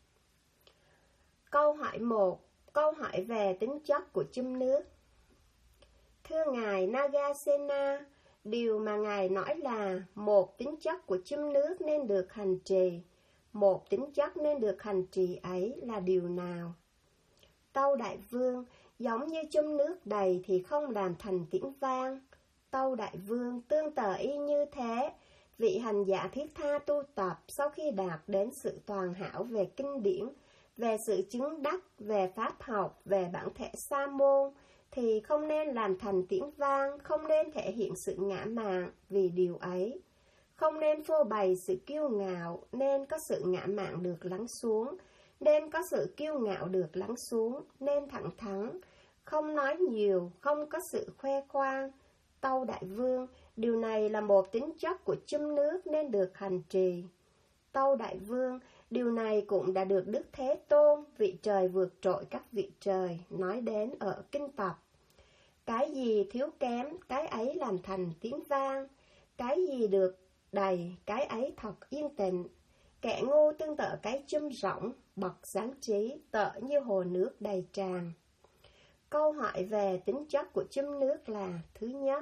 Câu hỏi 1. Câu hỏi về tính chất của chung nước. Thưa Ngài Nagasena, Điều mà Ngài nói là một tính chất của chum nước nên được hành trì. Một tính chất nên được hành trì ấy là điều nào? Tâu Đại Vương, giống như chum nước đầy thì không làm thành tiếng vang. Tâu Đại Vương, tương tự y như thế, vị hành giả thiết tha tu tập sau khi đạt đến sự toàn hảo về kinh điển, về sự chứng đắc, về pháp học, về bản thể sa môn, thì không nên làm thành tiếng vang, không nên thể hiện sự ngã mạn vì điều ấy. Không nên phô bày sự kiêu ngạo, nên có sự ngã mạn được lắng xuống, nên có sự kiêu ngạo được lắng xuống, nên thẳng thắn, không nói nhiều, không có sự khoe khoang. Tâu Đại Vương, điều này là một tính chất của chum nước nên được hành trì. Tâu Đại Vương, điều này cũng đã được Đức Thế Tôn, vị trời vượt trội các vị trời, nói đến ở kinh tập. Cái gì thiếu kém, cái ấy làm thành tiếng vang. Cái gì được đầy, cái ấy thật yên tĩnh. Kẻ ngu tương tự cái chum rỗng, bậc sáng trí, tợ như hồ nước đầy tràn. Câu hỏi về tính chất của chum nước là thứ nhất.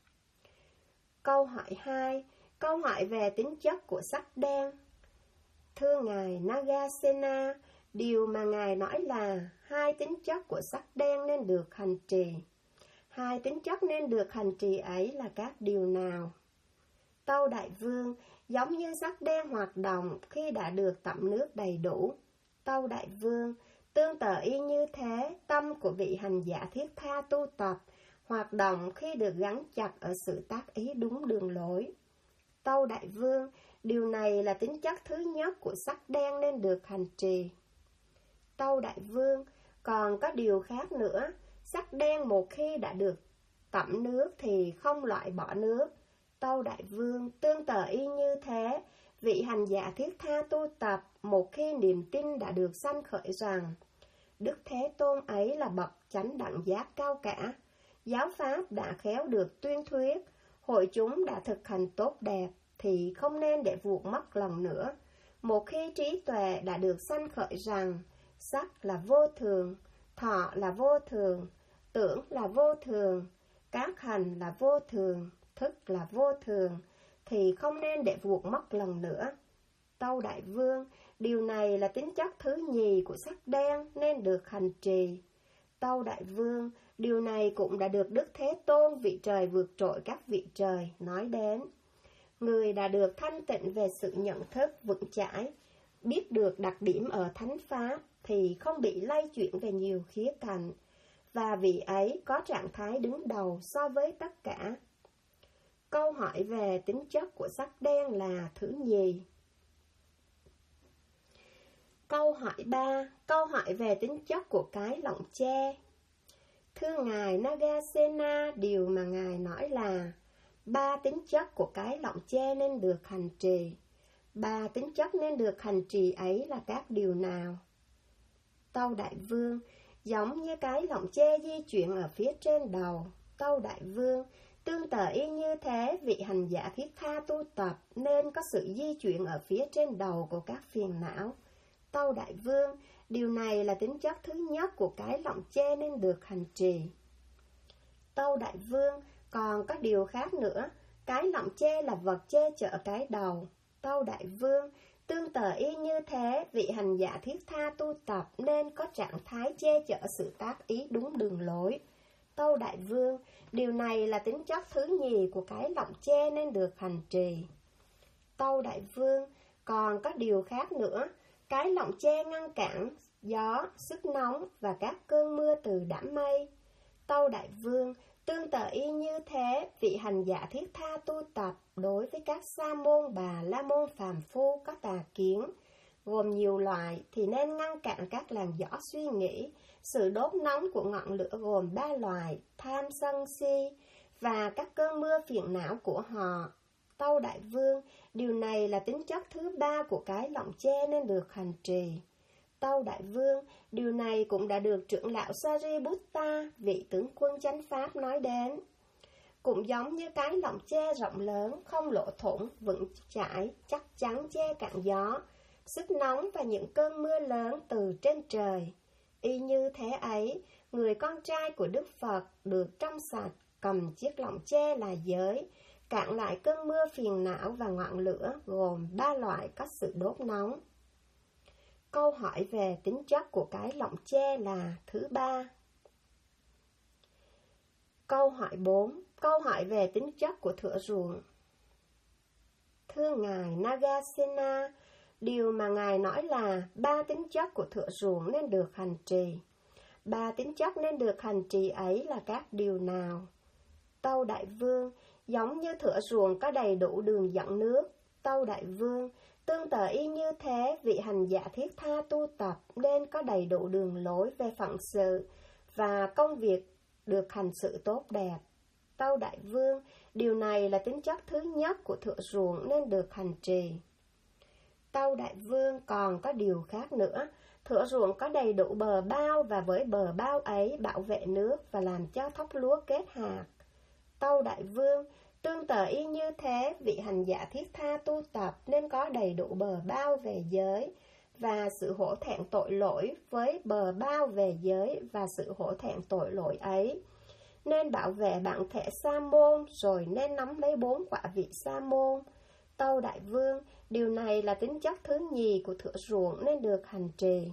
Câu hỏi 2. Câu hỏi về tính chất của sắc đen. Thưa Ngài Nagasena, điều mà Ngài nói là hai tính chất của sắc đen nên được hành trì. Hai tính chất nên được hành trì ấy là các điều nào? Tâu Đại Vương, giống như sắc đen hoạt động khi đã được tẩm nước đầy đủ. Tâu Đại Vương, tương tự y như thế, tâm của vị hành giả thiết tha tu tập, hoạt động khi được gắn chặt ở sự tác ý đúng đường lối. Tâu Đại Vương, điều này là tính chất thứ nhất của sắc đen nên được hành trì. Tâu Đại Vương, còn có điều khác nữa, sắc đen một khi đã được tẩm nước thì không loại bỏ nước. Tâu Đại Vương, tương tự y như thế, vị hành giả thiết tha tu tập, một khi niềm tin đã được sanh khởi rằng Đức Thế Tôn ấy là bậc chánh đẳng giác cao cả, giáo pháp đã khéo được tuyên thuyết, hội chúng đã thực hành tốt đẹp, thì không nên để vụt mất lần nữa. Một khi trí tuệ đã được sanh khởi rằng sắc là vô thường, thọ là vô thường, tưởng là vô thường, các hành là vô thường, thức là vô thường, thì không nên để vụt mất lần nữa. Tâu Đại Vương, điều này là tính chất thứ nhì của sắc đen nên được hành trì. Tâu Đại Vương, điều này cũng đã được Đức Thế Tôn, vị trời vượt trội các vị trời, nói đến. Người đã được thanh tịnh về sự nhận thức vững chãi, biết được đặc điểm ở thánh pháp, thì không bị lay chuyển về nhiều khía cạnh, và vị ấy có trạng thái đứng đầu so với tất cả. Câu hỏi về tính chất của sắc đen là thứ nhì. Câu hỏi 3. Câu hỏi về tính chất của cái lọng che. Thưa Ngài Nagasena, điều mà Ngài nói là ba tính chất của cái lọng che nên được hành trì. Ba tính chất nên được hành trì ấy là các điều nào? Tâu Đại Vương, giống như cái lọng che di chuyển ở phía trên đầu. Tâu Đại Vương, tương tự y như thế, vị hành giả thiết tha tu tập nên có sự di chuyển ở phía trên đầu của các phiền não. Tâu Đại Vương, điều này là tính chất thứ nhất của cái lọng che nên được hành trì. Tâu Đại Vương, còn có điều khác nữa, cái lọng che là vật che chở cái đầu. Tâu Đại Vương, tương tự y như thế, vị hành giả thiết tha tu tập nên có trạng thái che chở sự tác ý đúng đường lối. Tâu Đại Vương, điều này là tính chất thứ nhì của cái lọng che nên được hành trì. Tâu Đại Vương, còn có điều khác nữa, cái lọng che ngăn cản gió, sức nóng và các cơn mưa từ đám mây. Tâu Đại Vương, tương tự y như thế, vị hành giả thiết tha tu tập đối với các sa môn bà la môn phàm phu có tà kiến, gồm nhiều loại, thì nên ngăn cản các làn gió suy nghĩ, sự đốt nóng của ngọn lửa gồm 3 loại, tham sân si, và các cơn mưa phiền não của họ. Tâu Đại Vương, điều này là tính chất thứ 3 của cái lọng che nên được hành trì. Tâu Đại Vương, điều này cũng đã được trưởng lão Sariputta, vị tướng quân chánh pháp nói đến. Cũng giống như cái lọng che rộng lớn, không lỗ thủng, vững chãi, chắc chắn che cản gió, sức nóng và những cơn mưa lớn từ trên trời. Y như thế ấy, người con trai của Đức Phật được trong sạch, cầm chiếc lọng tre là giới, cạn lại cơn mưa phiền não và ngọn lửa gồm 3 loại có sự đốt nóng. Câu hỏi về tính chất của cái lọng tre là thứ 3. Câu hỏi 4. Câu hỏi về tính chất của thửa ruộng. Thưa Ngài Nagasena, điều mà Ngài nói là 3 tính chất của thửa ruộng nên được hành trì. 3 tính chất nên được hành trì ấy là các điều nào? Tâu Đại Vương, giống như thửa ruộng có đầy đủ đường dẫn nước. Tâu Đại Vương, tương tự y như thế, vị hành giả thiết tha tu tập nên có đầy đủ đường lối về phận sự và công việc được hành sự tốt đẹp. Tâu Đại Vương, điều này là tính chất thứ nhất của thửa ruộng nên được hành trì. Tâu Đại Vương, còn có điều khác nữa. Thửa ruộng có đầy đủ bờ bao và với bờ bao ấy bảo vệ nước và làm cho thóc lúa kết hạt. Tâu Đại Vương, tương tự y như thế, vị hành giả thiết tha tu tập nên có đầy đủ bờ bao về giới và sự hổ thẹn tội lỗi với bờ bao về giới và sự hổ thẹn tội lỗi ấy. Nên bảo vệ bản thể sa môn rồi nên nắm lấy 4 quả vị sa môn. Tâu Đại Vương, điều này là tính chất thứ nhì của thửa ruộng nên được hành trì.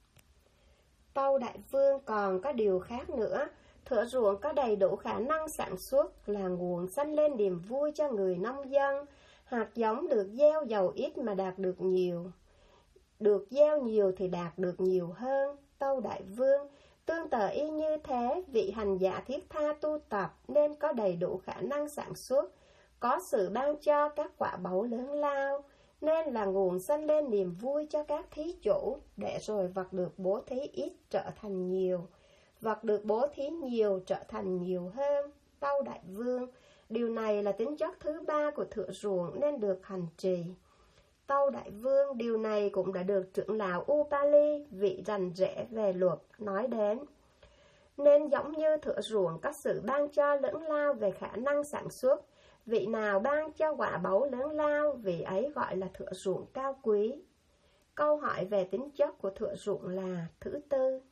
Tâu Đại Vương, còn có điều khác nữa. Thửa ruộng có đầy đủ khả năng sản xuất là nguồn sanh lên niềm vui cho người nông dân. Hạt giống được gieo dầu ít mà đạt được nhiều, được gieo nhiều thì đạt được nhiều hơn. Tâu Đại Vương, tương tự y như thế, vị hành giả thiết tha tu tập nên có đầy đủ khả năng sản xuất, có sự ban cho các quả báu lớn lao, nên là nguồn sanh lên niềm vui cho các thí chủ, để rồi vật được bố thí ít trở thành nhiều, vật được bố thí nhiều trở thành nhiều hơn. Tâu Đại Vương, điều này là tính chất thứ 3 của thửa ruộng nên được hành trì. Tâu Đại Vương, điều này cũng đã được trưởng lão Upali, vị rành rẽ về luật, nói đến. Nên giống như thửa ruộng có sự ban cho lớn lao về khả năng sản xuất, vị nào ban cho quả báu lớn lao, vị ấy gọi là thửa ruộng cao quý. Câu hỏi về tính chất của thửa ruộng là thứ 4.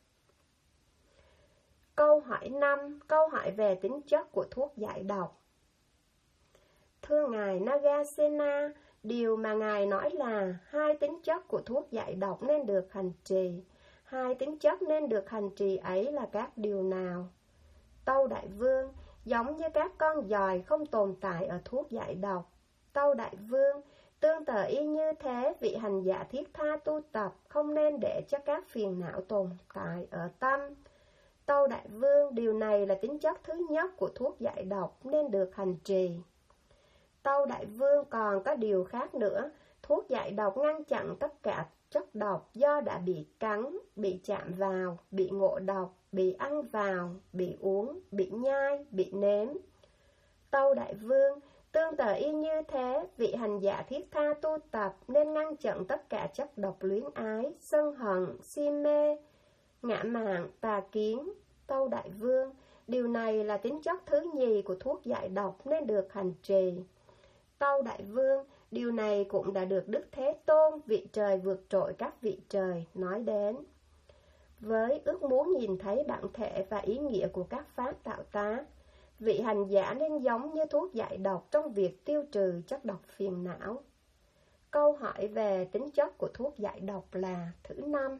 Câu hỏi 5. Câu hỏi về tính chất của thuốc giải độc. Thưa Ngài Nagasena, điều mà Ngài nói là 2 tính chất của thuốc giải độc nên được hành trì. 2 tính chất nên được hành trì ấy là các điều nào? Tâu Đại Vương, giống như các con giòi không tồn tại ở thuốc giải độc. Tâu Đại Vương, tương tự y như thế, vị hành giả thiết tha tu tập không nên để cho các phiền não tồn tại ở tâm. Tâu Đại Vương, điều này là tính chất thứ nhất của thuốc giải độc nên được hành trì. Tâu Đại Vương, còn có điều khác nữa. Thuốc giải độc ngăn chặn tất cả chất độc do đã bị cắn, bị chạm vào, bị ngộ độc, bị ăn vào, bị uống, bị nhai, bị nếm. Tâu Đại Vương, tương tự y như thế, vị hành giả thiết tha tu tập nên ngăn chặn tất cả chất độc luyến ái, sân hận, si mê, ngã mạn, tà kiến. Tâu Đại Vương, điều này là tính chất thứ nhì của thuốc giải độc nên được hành trì. Tâu Đại Vương, điều này cũng đã được Đức Thế Tôn, vị trời vượt trội các vị trời, nói đến. Với ước muốn nhìn thấy bản thể và ý nghĩa của các pháp tạo tác, vị hành giả nên giống như thuốc giải độc trong việc tiêu trừ chất độc phiền não. Câu hỏi về tính chất của thuốc giải độc là thứ 5.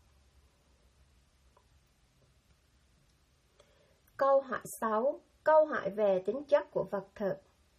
Câu hỏi 6. Câu hỏi về tính chất của vật thực.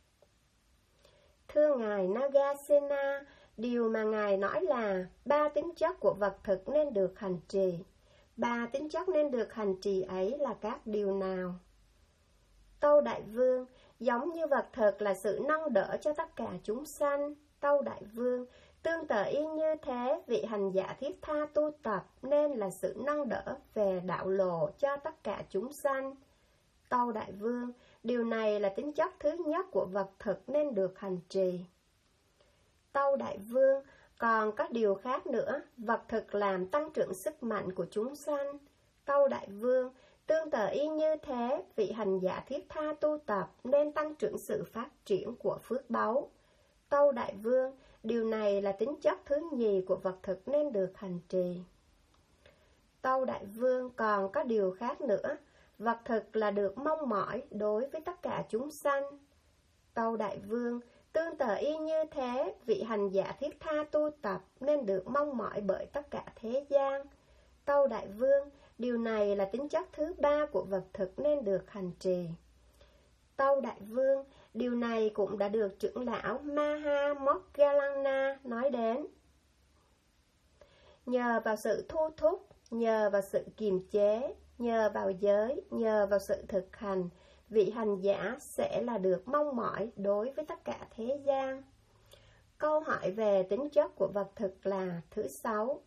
Thưa Ngài Nagasena, điều mà Ngài nói là 3 tính chất của vật thực nên được hành trì. 3 tính chất nên được hành trì ấy là các điều nào? Tâu Đại Vương, giống như vật thực là sự nâng đỡ cho tất cả chúng sanh. Tâu Đại Vương, tương tự y như thế, vị hành giả thiết tha tu tập nên là sự nâng đỡ về đạo lộ cho tất cả chúng sanh. Tâu Đại Vương, điều này là tính chất thứ nhất của vật thực nên được hành trì. Tâu Đại Vương, còn có điều khác nữa, vật thực làm tăng trưởng sức mạnh của chúng sanh. Tâu Đại Vương, tương tự y như thế, vị hành giả thiết tha tu tập nên tăng trưởng sự phát triển của phước báu. Tâu Đại Vương, điều này là tính chất thứ nhì của vật thực nên được hành trì. Tâu Đại Vương, còn có điều khác nữa, vật thực là được mong mỏi đối với tất cả chúng sanh. Tâu Đại Vương, tương tự y như thế, vị hành giả thiết tha tu tập nên được mong mỏi bởi tất cả thế gian. Tâu Đại Vương, điều này là tính chất thứ ba của vật thực nên được hành trì. Tâu Đại Vương, điều này cũng đã được trưởng lão Maha Moggallana nói đến. Nhờ vào sự thu thúc, nhờ vào sự kiềm chế, nhờ vào giới, nhờ vào sự thực hành, vị hành giả sẽ là được mong mỏi đối với tất cả thế gian. Câu hỏi về tính chất của vật thực là thứ 6.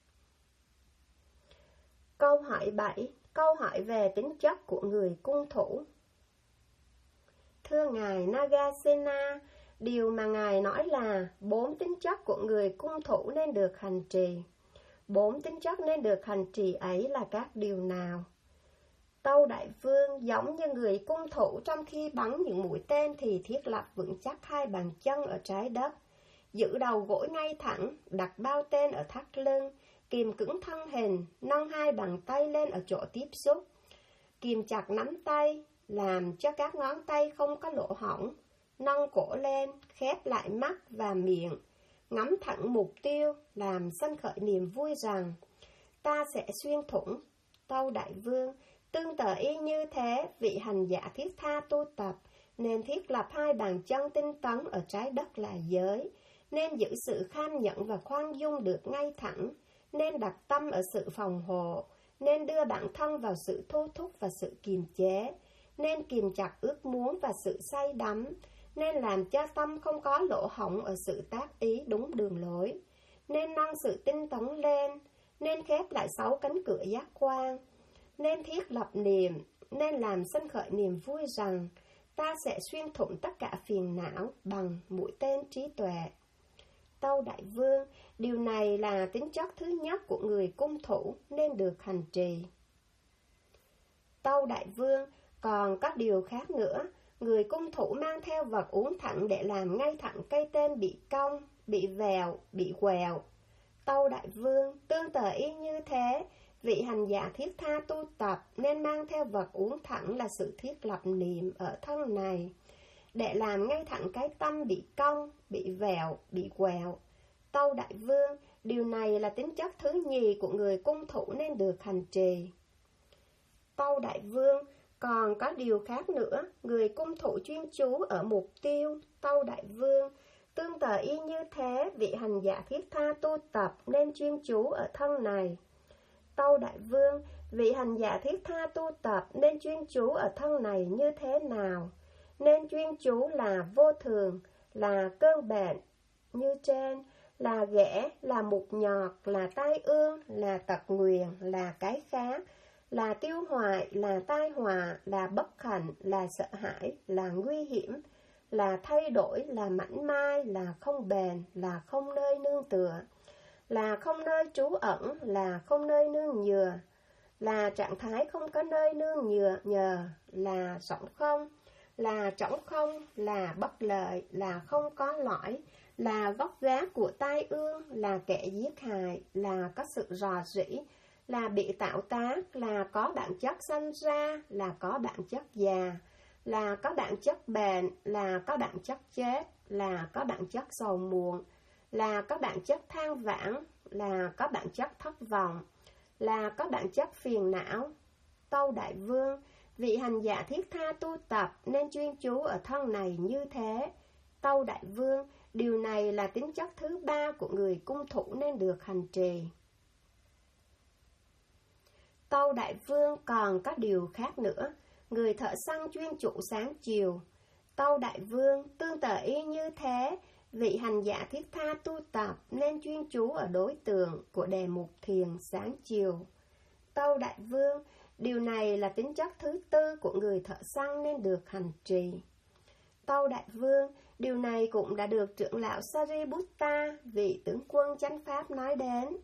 Câu hỏi 7. Câu hỏi về tính chất của người cung thủ. Thưa Ngài Nagasena, điều mà Ngài nói là 4 tính chất của người cung thủ nên được hành trì. 4 tính chất nên được hành trì ấy là các điều nào? Tâu Đại Vương, giống như người cung thủ trong khi bắn những mũi tên thì thiết lập vững chắc hai bàn chân ở trái đất, giữ đầu gối ngay thẳng, đặt bao tên ở thắt lưng, kìm cứng thân hình, nâng hai bàn tay lên ở chỗ tiếp xúc, kìm chặt nắm tay, làm cho các ngón tay không có lỗ hổng, nâng cổ lên, khép lại mắt và miệng, ngắm thẳng mục tiêu, làm sanh khởi niềm vui rằng ta sẽ xuyên thủng. Tâu Đại Vương, tương tự y như thế, vị hành giả thiết tha tu tập nên thiết lập hai bàn chân tinh tấn ở trái đất là giới, nên giữ sự kham nhẫn và khoan dung được ngay thẳng, nên đặt tâm ở sự phòng hộ, nên đưa bản thân vào sự thu thúc và sự kiềm chế, nên kiềm chặt ước muốn và sự say đắm, nên làm cho tâm không có lỗ hổng ở sự tác ý đúng đường lối, nên nâng sự tinh tấn lên, nên khép lại 6 cánh cửa giác quan, nên thiết lập niệm, nên làm sanh khởi niềm vui rằng ta sẽ xuyên thủng tất cả phiền não bằng mũi tên trí tuệ. Tâu Đại Vương, điều này là tính chất thứ nhất của người cung thủ nên được hành trì. Tâu Đại Vương, còn các điều khác nữa, người cung thủ mang theo vật uốn thẳng để làm ngay thẳng cây tên bị cong, bị vèo, bị quẹo. Tâu Đại Vương, tương tự y như thế, vị hành giả thiết tha tu tập nên mang theo vật uốn thẳng là sự thiết lập niệm ở thân này, để làm ngay thẳng cái tâm bị cong, bị vẹo, bị quẹo. Tâu Đại Vương, điều này là tính chất thứ nhì của người cung thủ nên được hành trì. Tâu Đại Vương, còn có điều khác nữa, người cung thủ chuyên chú ở mục tiêu. Tâu Đại Vương, tương tự y như thế, vị hành giả thiết tha tu tập nên chuyên chú ở thân này. Tâu Đại Vương, vị hành giả thiết tha tu tập nên chuyên chú ở thân này như thế nào? Nên chuyên chú là vô thường, là cơn bệnh như trên, là ghẻ, là mục nhọt, là tai ương, là tật nguyền, là cái khác, là tiêu hoại, là tai họa, là bất hạnh, là sợ hãi, là nguy hiểm, là thay đổi, là mảnh mai, là không bền, là không nơi nương tựa, là không nơi trú ẩn, là không nơi nương nhờ, là trạng thái không có nơi nương nhờ, là rỗng không, là trống không, là bất lợi, là không có lõi, là gốc gác của tai ương, là kẻ giết hại, là có sự rò rỉ, là bị tạo tác, là có bản chất sanh ra, là có bản chất già, là có bản chất bền, là có bản chất chết, là có bản chất sầu muộn, là có bản chất than vãn, là có bản chất thất vọng, là có bản chất phiền não. Tâu Đại Vương, vị hành giả thiết tha tu tập nên chuyên chú ở thân này như thế. Tâu Đại Vương, điều này là tính chất thứ ba của người cung thủ nên được hành trì. Tâu Đại Vương, còn các điều khác nữa, người thợ săn chuyên chủ sáng chiều. Tâu Đại Vương, tương tự y như thế, vị hành giả thiết tha tu tập nên chuyên chú ở đối tượng của đề mục thiền sáng chiều. Tâu Đại Vương, điều này là tính chất thứ tư của người thợ săn nên được hành trì. Tâu Đại Vương, điều này cũng đã được trưởng lão Sariputta, vị tướng quân chánh pháp nói đến.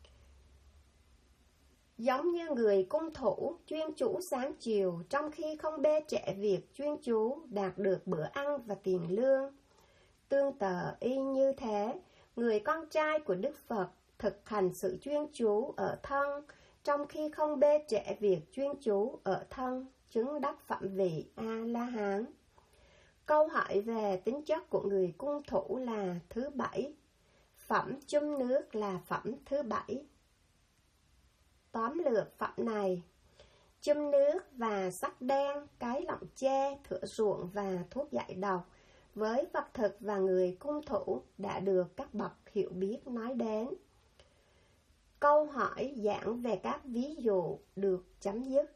Giống như người cung thủ chuyên chú sáng chiều, trong khi không bê trễ việc chuyên chú đạt được bữa ăn và tiền lương. Tương tự y như thế, người con trai của Đức Phật thực hành sự chuyên chú ở thân, trong khi không bê trễ việc chuyên chú ở thân chứng đắc phẩm vị A-la-hán. Câu hỏi về tính chất của người cung thủ là thứ 7. Phẩm chum nước là phẩm thứ 7. Tóm lược phẩm này: chum nước và sắc đen, cái lọng tre, thửa ruộng và thuốc giải độc với vật thực và người cung thủ đã được các bậc hiểu biết nói đến. Câu hỏi giảng về các ví dụ được chấm dứt.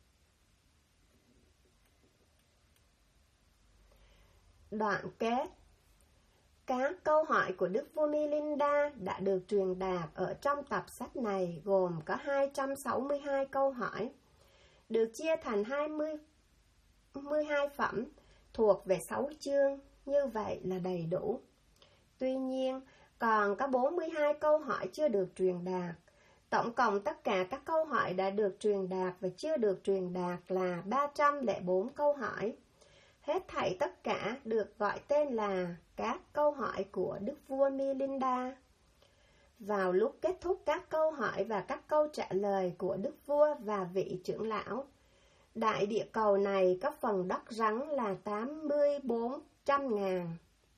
Đoạn kết. Các câu hỏi của Đức Vua Milinda đã được truyền đạt ở trong tập sách này gồm có 262 câu hỏi, được chia thành 22 phẩm thuộc về 6 chương, như vậy là đầy đủ. Tuy nhiên, còn có 42 câu hỏi chưa được truyền đạt. Tổng cộng tất cả các câu hỏi đã được truyền đạt và chưa được truyền đạt là 304 câu hỏi. Hết thảy tất cả được gọi tên là các câu hỏi của Đức Vua Milinda. Vào lúc kết thúc các câu hỏi và các câu trả lời của Đức Vua và vị trưởng lão, đại địa cầu này có phần đất rắn là 8400.000.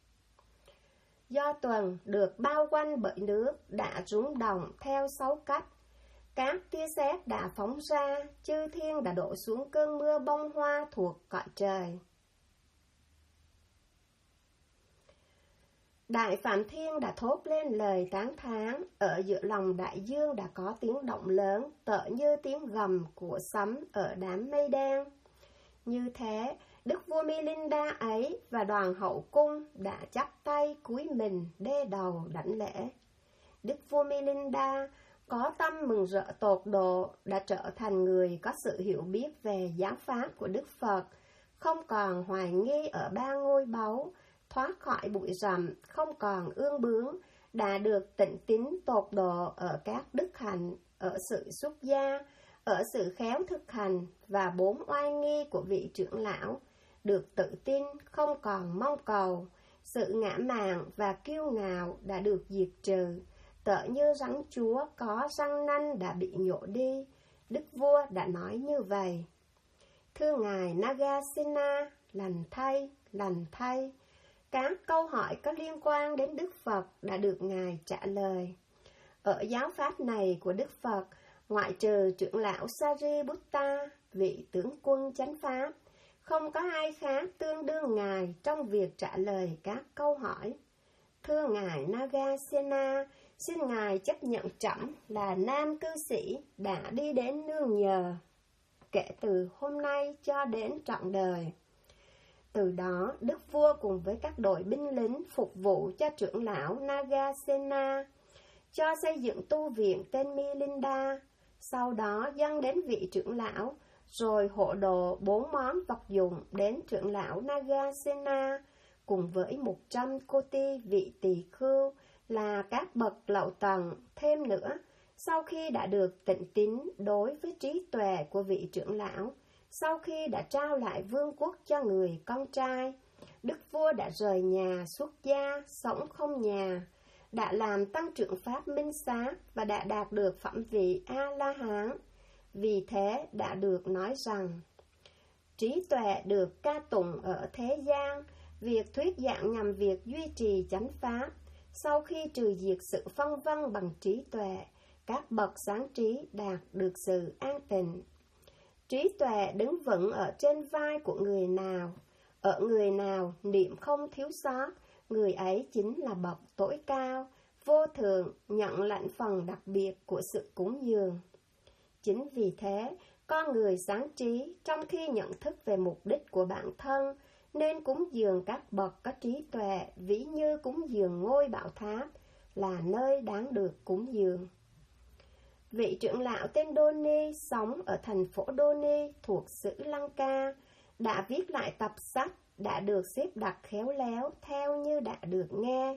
Do tuần được bao quanh bởi nước đã rúng động theo 6 cách. Các tia sét đã phóng ra, chư thiên đã đổ xuống cơn mưa bông hoa thuộc cõi trời. Đại Phạm Thiên đã thốt lên lời tán thán, ở giữa lòng đại dương đã có tiếng động lớn, tựa như tiếng gầm của sấm ở đám mây đen. Như thế, Đức Vua Milinda ấy và đoàn hậu cung đã chắp tay cúi mình đê đầu đảnh lễ. Đức Vua Milinda có tâm mừng rỡ tột độ đã trở thành người có sự hiểu biết về giáo pháp của Đức Phật, không còn hoài nghi ở ba ngôi báu, thoát khỏi bụi rậm, không còn ương bướng, đã được tịnh tín tột độ ở các đức hạnh, ở sự xuất gia, ở sự khéo thực hành và 4 oai nghi của vị trưởng lão, được tự tin, không còn mong cầu, sự ngã mạn và kiêu ngạo đã được diệt trừ, tựa như rắn chúa có răng nanh đã bị nhổ đi. Đức vua đã nói như vậy: Thưa ngài Nagasena, lành thay. Các câu hỏi có liên quan đến Đức Phật đã được ngài trả lời. Ở giáo pháp này của Đức Phật, ngoại trừ trưởng lão Sariputta, vị tướng quân chánh pháp, không có ai khác tương đương ngài trong việc trả lời các câu hỏi. Thưa ngài Nagasena, xin ngài chấp nhận trẫm là nam cư sĩ đã đi đến nương nhờ kể từ hôm nay cho đến trọn đời. Từ đó, Đức vua cùng với các đội binh lính phục vụ cho trưởng lão Nagasena, cho xây dựng tu viện tên Milinda, sau đó dâng đến vị trưởng lão, rồi hộ đồ 4 món vật dụng đến trưởng lão Nagasena, cùng với 100 cô ti vị tỳ khưu là các bậc lậu tầng. Thêm nữa, sau khi đã được tịnh tín đối với trí tuệ của vị trưởng lão, sau khi đã trao lại vương quốc cho người con trai, Đức vua đã rời nhà xuất gia, sống không nhà, đã làm tăng trưởng pháp minh xá và đã đạt được phẩm vị A-la-hán. Vì thế đã được nói rằng, trí tuệ được ca tụng ở thế gian, việc thuyết giảng nhằm việc duy trì chánh pháp. Sau khi trừ diệt sự phân vân bằng trí tuệ, các bậc sáng trí đạt được sự an tịnh. Trí tuệ đứng vững ở trên vai của người nào, ở người nào niệm không thiếu sót, người ấy chính là bậc tối cao, vô thượng, nhận lãnh phần đặc biệt của sự cúng dường. Chính vì thế, con người sáng trí trong khi nhận thức về mục đích của bản thân, nên cúng dường các bậc có trí tuệ, ví như cúng dường ngôi bảo tháp, là nơi đáng được cúng dường. Vị trưởng lão tên Doni sống ở thành phố Doni thuộc xứ Lanka đã viết lại tập sách đã được xếp đặt khéo léo theo như đã được nghe.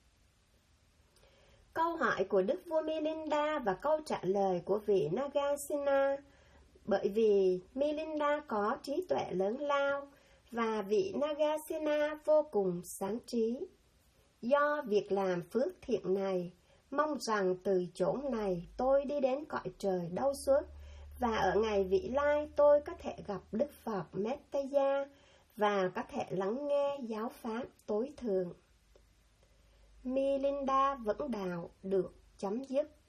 Câu hỏi của Đức vua Milinda và câu trả lời của vị Nagasena, bởi vì Milinda có trí tuệ lớn lao và vị Nagasena vô cùng sáng trí. Do việc làm phước thiện này Mong rằng từ chốn này tôi đi đến cõi trời đâu suốt, và ở ngày vị lai tôi có thể gặp Đức Phật Mettaya và có thể lắng nghe giáo pháp tối thượng. Milinda Vẫn Đạo được chấm dứt.